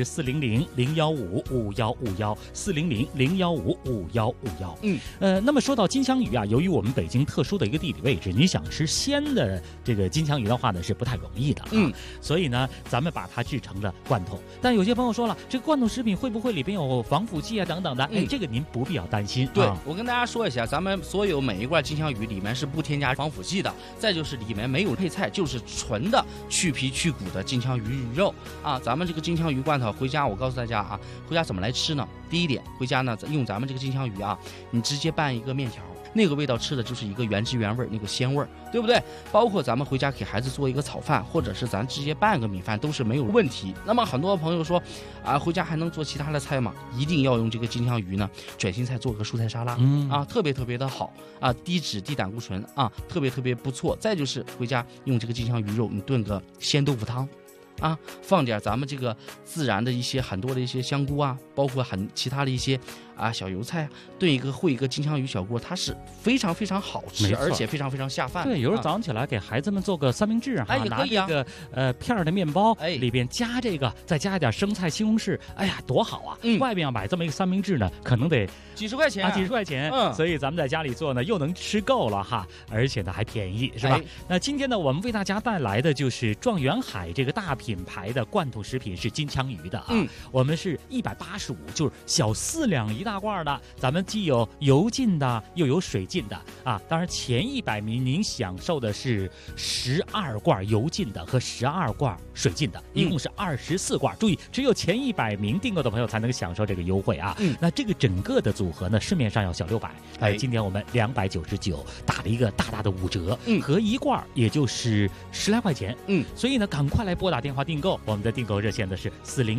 400-015-5151，400-015-5151。那么说到金枪鱼啊，由于我们北京特殊的一个地理位置，你想吃鲜的这个金枪鱼的话呢，是不太容易的所以呢，咱们把它制成了罐头。但有些朋友说了，这个罐头食品会不会里边有防腐剂啊等等的？这个您不必要担心。 对，我跟大家说一下，咱们所有每一罐金枪鱼里面是不添加防腐剂的，再就是里面没有配菜，就是纯的去皮去骨的金枪鱼鱼肉啊。咱们这个金枪鱼罐头回家，我告诉大家啊，回家怎么来吃呢？第一点，回家呢用咱们这个金枪鱼啊，你直接拌一个面条。那个味道吃的就是一个原汁原味，那个鲜味，对不对？包括咱们回家给孩子做一个炒饭，或者是咱直接拌个米饭都是没有问题。那么很多朋友说啊，回家还能做其他的菜吗？一定要用这个金枪鱼呢，卷心菜做个蔬菜沙拉啊，特别特别的好啊，低脂低胆固醇啊，特别特别不错。再就是回家用这个金枪鱼肉，你炖个鲜豆腐汤。啊，放点咱们这个自然的一些很多的一些香菇啊，包括其他的一些小油菜，炖一个烩一个金枪鱼小锅，它是非常非常好吃，而且非常非常下饭。 对，有时候早上起来给孩子们做个三明治啊， 也可以啊， 拿这个片儿的面包，里边加这个，再加一点生菜、西红柿，哎呀，多好啊！外边要买这么一个三明治呢，可能得几十块钱啊，几十块钱。所以咱们在家里做呢，又能吃够了哈，而且呢还便宜，是吧？那今天呢，我们为大家带来的就是状元海这个大品牌的罐头食品是金枪鱼的啊，我们是185，就是小4两一大罐的，咱们既有油浸的，又有水浸的啊。当然前100名您享受的是12罐油浸的和12罐水浸的，一共是24罐。注意，只有前100名订购的朋友才能享受这个优惠啊。那这个整个的组合呢，市面上要小600，今天我们299打了一个大大的5折，合一罐也就是10来块钱。所以呢，赶快来拨打电话订购。我们的订购热线的是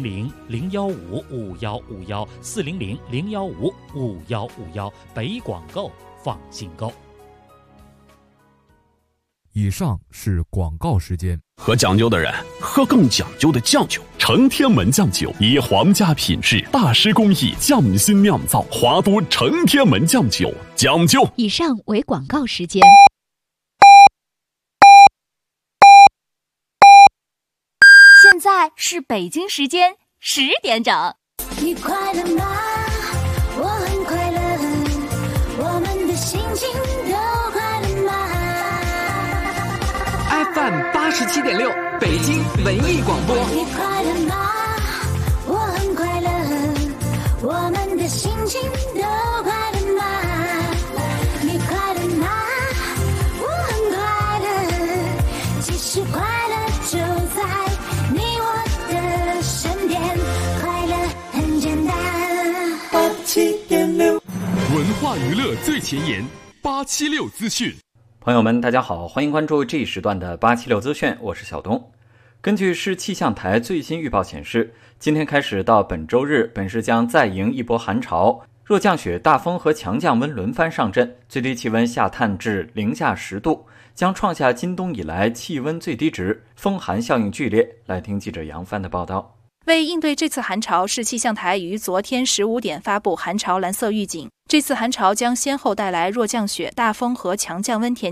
400-015-5151，400-015-5151，北广购放心购。 以上是广告时间。 喝讲究的人喝更讲究的酱酒，承天门酱酒以皇家品质、大师工艺匠心酿造，华都承天门酱酒，讲究。 以上为广告时间。 现在是北京时间10点整。 你快乐吗？我很快乐，我们的心情都快乐吗 ？FM 87.6，北京文艺广播。 你快乐吗？我很快乐，我们的心情都快乐吗？你快乐吗？我很快乐，其实快乐就在你我的身边，快乐很简单。87.6， 文化娱乐最前沿，876资讯。 朋友们，大家好，欢迎关注这一时段的876资讯，我是小东。根据市气象台最新预报显示，今天开始到本周日，本市将再迎一波寒潮，弱降雪、大风和强降温轮番上阵，最低气温下探至零下10度，将创下今冬以来气温最低值，风寒效应剧烈。来听记者杨帆的报道。 为应对这次寒潮，市气象台于昨天15点发布寒潮蓝色预警。这次寒潮将先后带来弱降雪、大风和强降温天气，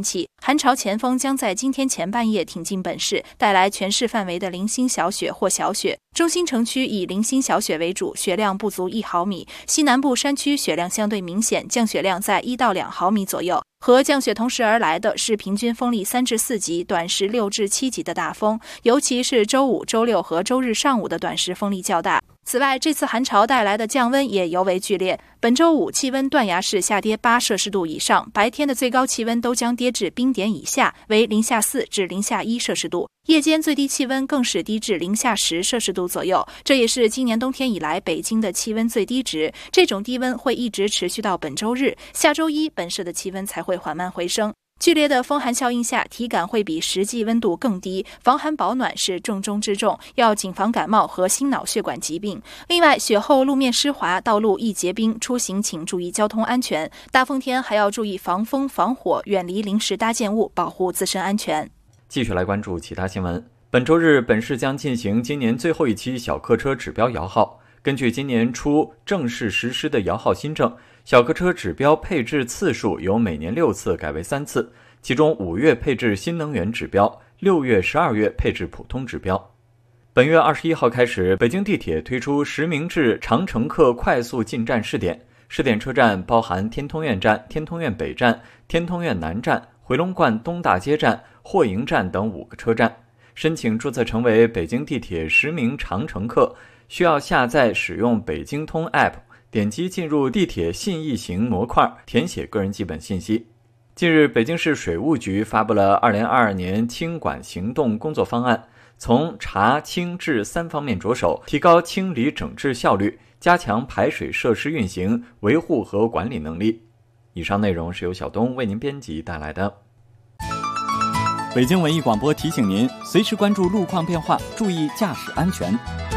寒潮前锋将在今天前半夜挺进本市，带来全市范围的零星小雪或小雪。中心城区以零星小雪为主，雪量不足1毫米；西南部山区雪量相对明显，降雪量在1到2毫米左右。和降雪同时而来的是平均风力3至4级、短时6至7级的大风，尤其是周五、周六和周日上午的短时风力较大。此外，这次寒潮带来的降温也尤为剧烈。本周五气温断崖式下跌8摄氏度以上，白天的最高气温都将跌至冰点以下，为-4至-1摄氏度。夜间最低气温更是低至-10摄氏度左右，这也是今年冬天以来北京的气温最低值。这种低温会一直持续到本周日，下周一本市的气温才会缓慢回升。剧烈的风寒效应下，体感会比实际温度更低，防寒保暖是重中之重，要谨防感冒和心脑血管疾病。另外，雪后路面湿滑，道路易结冰，出行请注意交通安全。大风天还要注意防风防火，远离临时搭建物，保护自身安全。 继续来关注其他新闻。本周日，本市将进行今年最后一期小客车指标摇号。根据今年初正式实施的摇号新政，小客车指标配置次数由每年6次改为3次，其中5月配置新能源指标，6月、12月配置普通指标。本月21号开始，北京地铁推出实名制长乘客快速进站试点。试点车站包含天通苑站、天通苑北站、天通苑南站、回龙观东大街站、霍营站等5个车站。申请注册成为北京地铁实名长乘客，需要下载使用北京通 App， 点击进入地铁信易行模块，填写个人基本信息。近日，北京市水务局发布了2022年清管行动工作方案，从查、清、治3方面着手，提高清理整治效率，加强排水设施运行、维护和管理能力。以上内容是由小东为您编辑带来的。 北京文艺广播提醒您，随时关注路况变化，注意驾驶安全。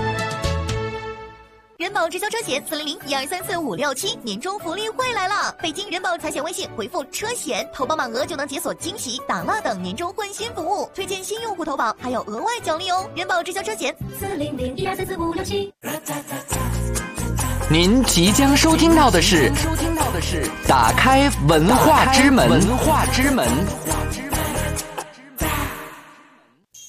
人保直销车险400-1234-567年终福利会来了！北京人保财险微信回复车险，投保满额就能解锁惊喜、打蜡等年终换新服务，推荐新用户投保还有额外奖励哦！人保直销车险400-1234-567。 您即将收听到的是打开文化之门。